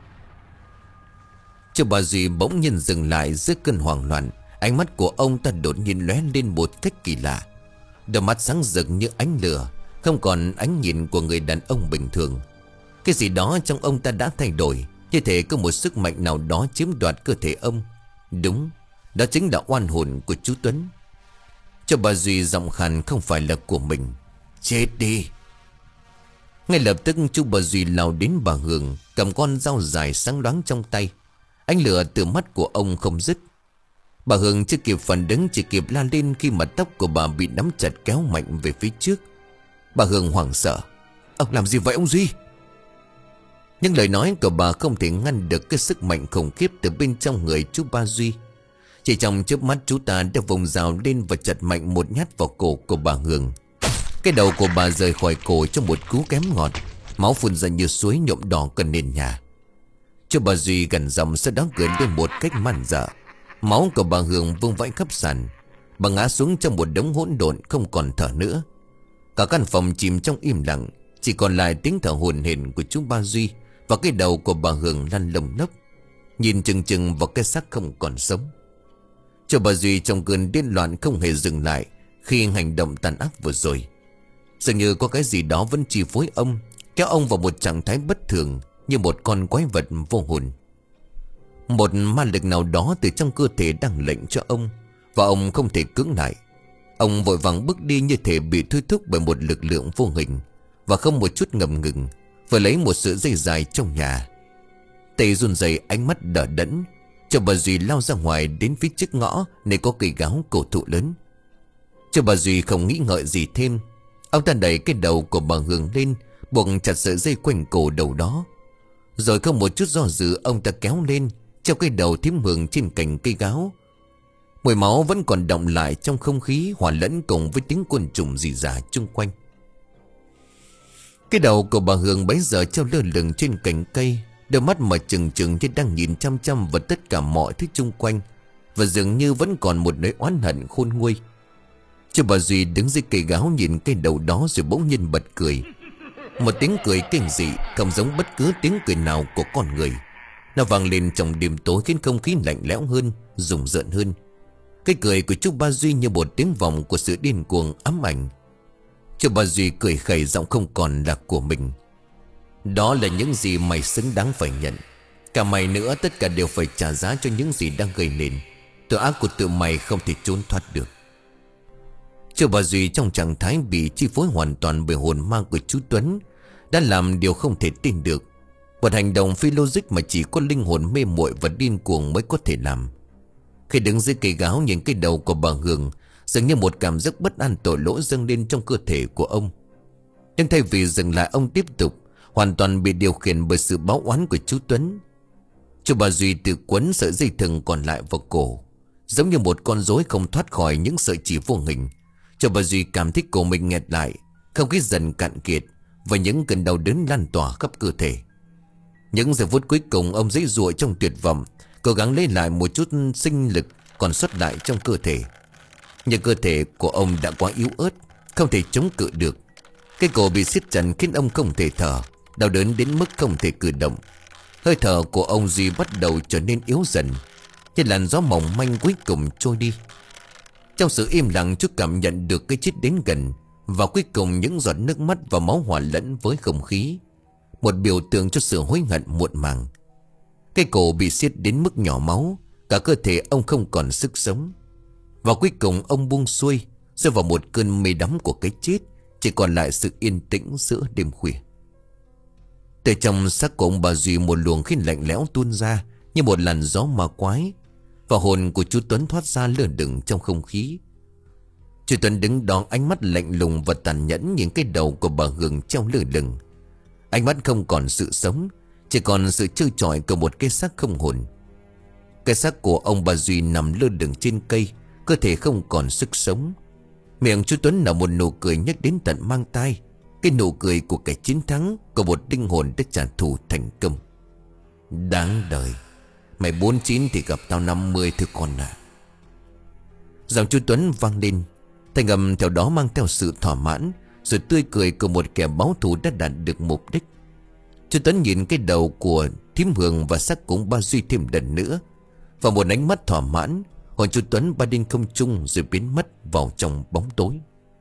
Chú Ba Duy bỗng nhiên dừng lại giữa cơn hoảng loạn. Ánh mắt của ông ta đột nhiên lóe lên một cách kỳ lạ. Đôi mắt sáng rực như ánh lửa, không còn ánh nhìn của người đàn ông bình thường. Cái gì đó trong ông ta đã thay đổi, như thể có một sức mạnh nào đó chiếm đoạt cơ thể ông. Đúng, đó chính là oan hồn của chú Tuấn. Chú Ba Duy giọng khàn không phải là của mình. Chết đi! Ngay lập tức chú Ba Duy lao đến bà Hường, cầm con dao dài sáng loáng trong tay. Ánh lửa từ mắt của ông không dứt. Bà Hường chưa kịp phản ứng, chỉ kịp la lên khi mà tóc của bà bị nắm chặt kéo mạnh về phía trước. Bà Hường hoảng sợ. Ông làm gì vậy ông Duy? Nhưng lời nói của bà không thể ngăn được cái sức mạnh khủng khiếp từ bên trong người chú Ba Duy. Chỉ trong chớp mắt chú ta đã vùng rào lên và chặt mạnh một nhát vào cổ của bà Hường. Cái đầu của bà rời khỏi cổ trong một cú kém ngọt, máu phun ra như suối nhuộm đỏ cả nền nhà. Chú Ba Duy gần giọng sau đó cười lên một cách man dợ. Máu của bà Hường vương vãi khắp sàn. Bà ngã xuống trong một đống hỗn độn, không còn thở nữa. Cả căn phòng chìm trong im lặng, chỉ còn lại tiếng thở hổn hển của chú Ba Duy và cái đầu của bà Hường lăn lồng lốc, nhìn chừng chừng vào cái xác không còn sống. Chú Ba Duy trong cơn điên loạn không hề dừng lại khi hành động tàn ác vừa rồi. Dường như có cái gì đó vẫn chi phối ông, kéo ông vào một trạng thái bất thường, như một con quái vật vô hồn. Một ma lực nào đó từ trong cơ thể đang lệnh cho ông, và ông không thể cưỡng lại. Ông vội vàng bước đi như thể bị thôi thúc bởi một lực lượng vô hình, và không một chút ngầm ngừng, vừa lấy một sợi dây dài trong nhà. Tay run rẩy, ánh mắt đờ đẫn, cho bà Duy lao ra ngoài đến phía trước ngõ nơi có cây gáo cổ thụ lớn. Cho bà Duy không nghĩ ngợi gì thêm, ông ta đẩy cái đầu của bà Hường lên, buộc chặt sợi dây quanh cổ đầu đó. Rồi không một chút do dự, ông ta kéo lên, treo cái đầu thím Hường trên cành cây gáo. Mùi máu vẫn còn đọng lại trong không khí, hòa lẫn cùng với tiếng côn trùng rì rả chung quanh. Cái đầu của bà Hường bấy giờ treo lơ lửng trên cành cây, đôi mắt mở trừng trừng như đang nhìn chăm chăm vào tất cả mọi thứ chung quanh, và dường như vẫn còn một nỗi oán hận khôn nguôi. Chú Ba Duy đứng dưới cây gáo nhìn cái đầu đó rồi bỗng nhiên bật cười. Một tiếng cười kinh dị, không giống bất cứ tiếng cười nào của con người. Nó vang lên trong đêm tối khiến không khí lạnh lẽo hơn, rùng rợn hơn. Cái cười của chú Ba Duy như một tiếng vọng của sự điên cuồng ám ảnh. Chú Ba Duy cười khẩy, giọng không còn là của mình. Đó là những gì mày xứng đáng phải nhận. Cả mày nữa, tất cả đều phải trả giá cho những gì đang gây nên. Tội ác của tụi mày không thể trốn thoát được. Chú Ba Duy trong trạng thái bị chi phối hoàn toàn bởi hồn ma của chú Tuấn đã làm điều không thể tin được. Một hành động phi logic mà chỉ có linh hồn mê muội và điên cuồng mới có thể làm. Khi đứng dưới cây gáo nhìn cái đầu của bà Hường, dường như một cảm giác bất an tội lỗi dâng lên trong cơ thể của ông. Nhưng thay vì dừng lại, ông tiếp tục, hoàn toàn bị điều khiển bởi sự báo oán của chú Tuấn. Chú Ba Duy tự quấn sợi dây thừng còn lại vào cổ, giống như một con rối không thoát khỏi những sợi chỉ vô hình. Chú Ba Duy cảm thấy cổ mình nghẹt lại, không khí dần cạn kiệt, và những cơn đau đớn lan tỏa khắp cơ thể. Những giờ phút cuối cùng, ông giãy giụa trong tuyệt vọng, cố gắng lấy lại một chút sinh lực còn sót lại trong cơ thể. Nhưng cơ thể của ông đã quá yếu ớt, không thể chống cự được. Cái cổ bị siết chặt khiến ông không thể thở, đau đớn đến mức không thể cử động. Hơi thở của ông Duy bắt đầu trở nên yếu dần, như làn gió mỏng manh cuối cùng trôi đi. Trong sự im lặng, chú cảm nhận được cái chết đến gần, và cuối cùng những giọt nước mắt và máu hòa lẫn với không khí, một biểu tượng cho sự hối hận muộn màng. Cái cổ bị siết đến mức nhỏ máu, cả cơ thể ông không còn sức sống. Và cuối cùng ông buông xuôi, rơi vào một cơn mê đắm của cái chết, chỉ còn lại sự yên tĩnh giữa đêm khuya. Từ trong xác của ông Ba Duy, một luồng khí lạnh lẽo tuôn ra như một làn gió ma quái, và hồn của chú Tuấn thoát ra lơ lửng trong không khí. Chú Tuấn đứng đó, ánh mắt lạnh lùng và tàn nhẫn nhìn cái đầu của bà Hường treo lơ lửng. Ánh mắt không còn sự sống, chỉ còn sự trơ trọi của một cái xác không hồn. Cái xác của ông bà Duy nằm lơ lửng trên cây, cơ thể không còn sức sống. Miệng chú Tuấn nở một nụ cười nhắc đến tận mang tai, cái nụ cười của kẻ chiến thắng, của một linh hồn đã trả thù thành công. Đáng đời, mày bốn chín thì gặp tao năm mươi thưa con à. Giọng chú Tuấn vang lên, thành âm theo đó mang theo sự thỏa mãn, sự tươi cười của một kẻ báo thù đã đạt được mục đích. Chú Tuấn nhìn cái đầu của thím Hường và xác của ba Duy thêm lần nữa, và một ánh mắt thỏa mãn, hồn chú Tuấn bay lên không trung rồi biến mất vào trong bóng tối.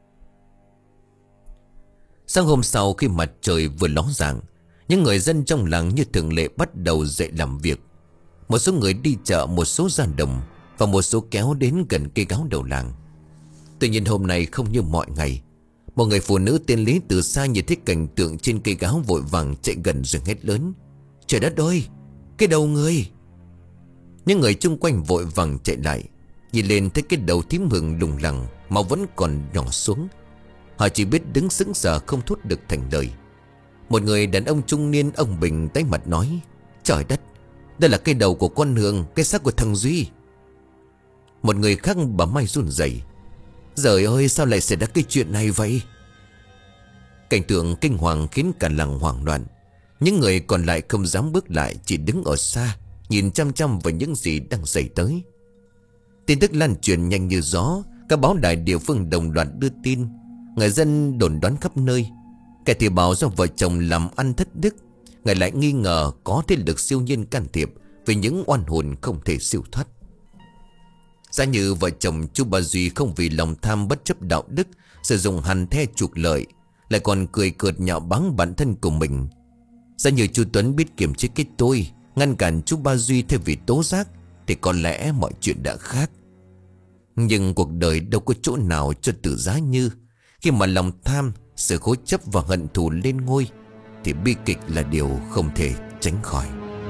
Sáng hôm sau, khi mặt trời vừa ló dạng, những người dân trong làng như thường lệ bắt đầu dậy làm việc. Một số người đi chợ, một số ra đồng, và một số kéo đến gần cây gáo đầu làng. Tuy nhiên hôm nay không như mọi ngày. Một người phụ nữ tên Lý từ xa nhìn thấy cảnh tượng trên cây gáo, vội vàng chạy gần rồi hét lớn: Trời đất ơi, cái đầu người! Những người chung quanh vội vàng chạy lại, nhìn lên thấy cái đầu thím Hường lủng lẳng, máu vẫn còn nhỏ xuống. Họ chỉ biết đứng sững sờ không thốt được thành lời. Một người đàn ông trung niên, ông Bình, tái mặt nói: Trời đất, đây là cái đầu của con Hường, cái xác của thằng Duy. Một người khác, bà Mai, run rẩy: Giời ơi, sao lại xảy ra cái chuyện này vậy? Cảnh tượng kinh hoàng khiến cả làng hoảng loạn. Những người còn lại không dám bước lại, chỉ đứng ở xa nhìn chăm chăm vào những gì đang xảy tới. Tin tức lan truyền nhanh như gió, các báo đài địa phương đồng loạt đưa tin. Người dân đồn đoán khắp nơi. Kẻ thì bảo do vợ chồng làm ăn thất đức, người lại nghi ngờ có thế lực siêu nhiên can thiệp vì những oan hồn không thể siêu thoát. Giá như vợ chồng chú bà Duy không vì lòng tham bất chấp đạo đức, sử dụng hằn the trục lợi, lại còn cười cợt nhạo báng bản thân của mình. Giá như chú Tuấn biết kiềm chế cái tôi, ngăn cản chú ba Duy thay vì tố giác, thì có lẽ mọi chuyện đã khác. Nhưng cuộc đời đâu có chỗ nào cho Tử Giá Như. Khi mà lòng tham, sự cố chấp và hận thù lên ngôi, thì bi kịch là điều không thể tránh khỏi.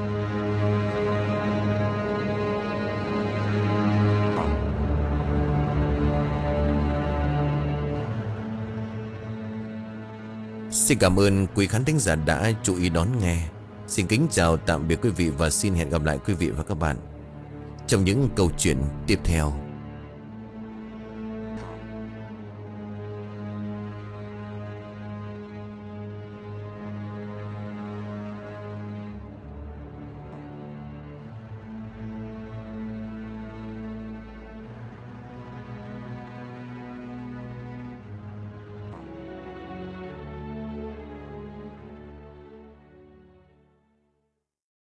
Xin cảm ơn quý khán thính giả đã chú ý đón nghe. Xin kính chào tạm biệt quý vị và xin hẹn gặp lại quý vị và các bạn trong những câu chuyện tiếp theo.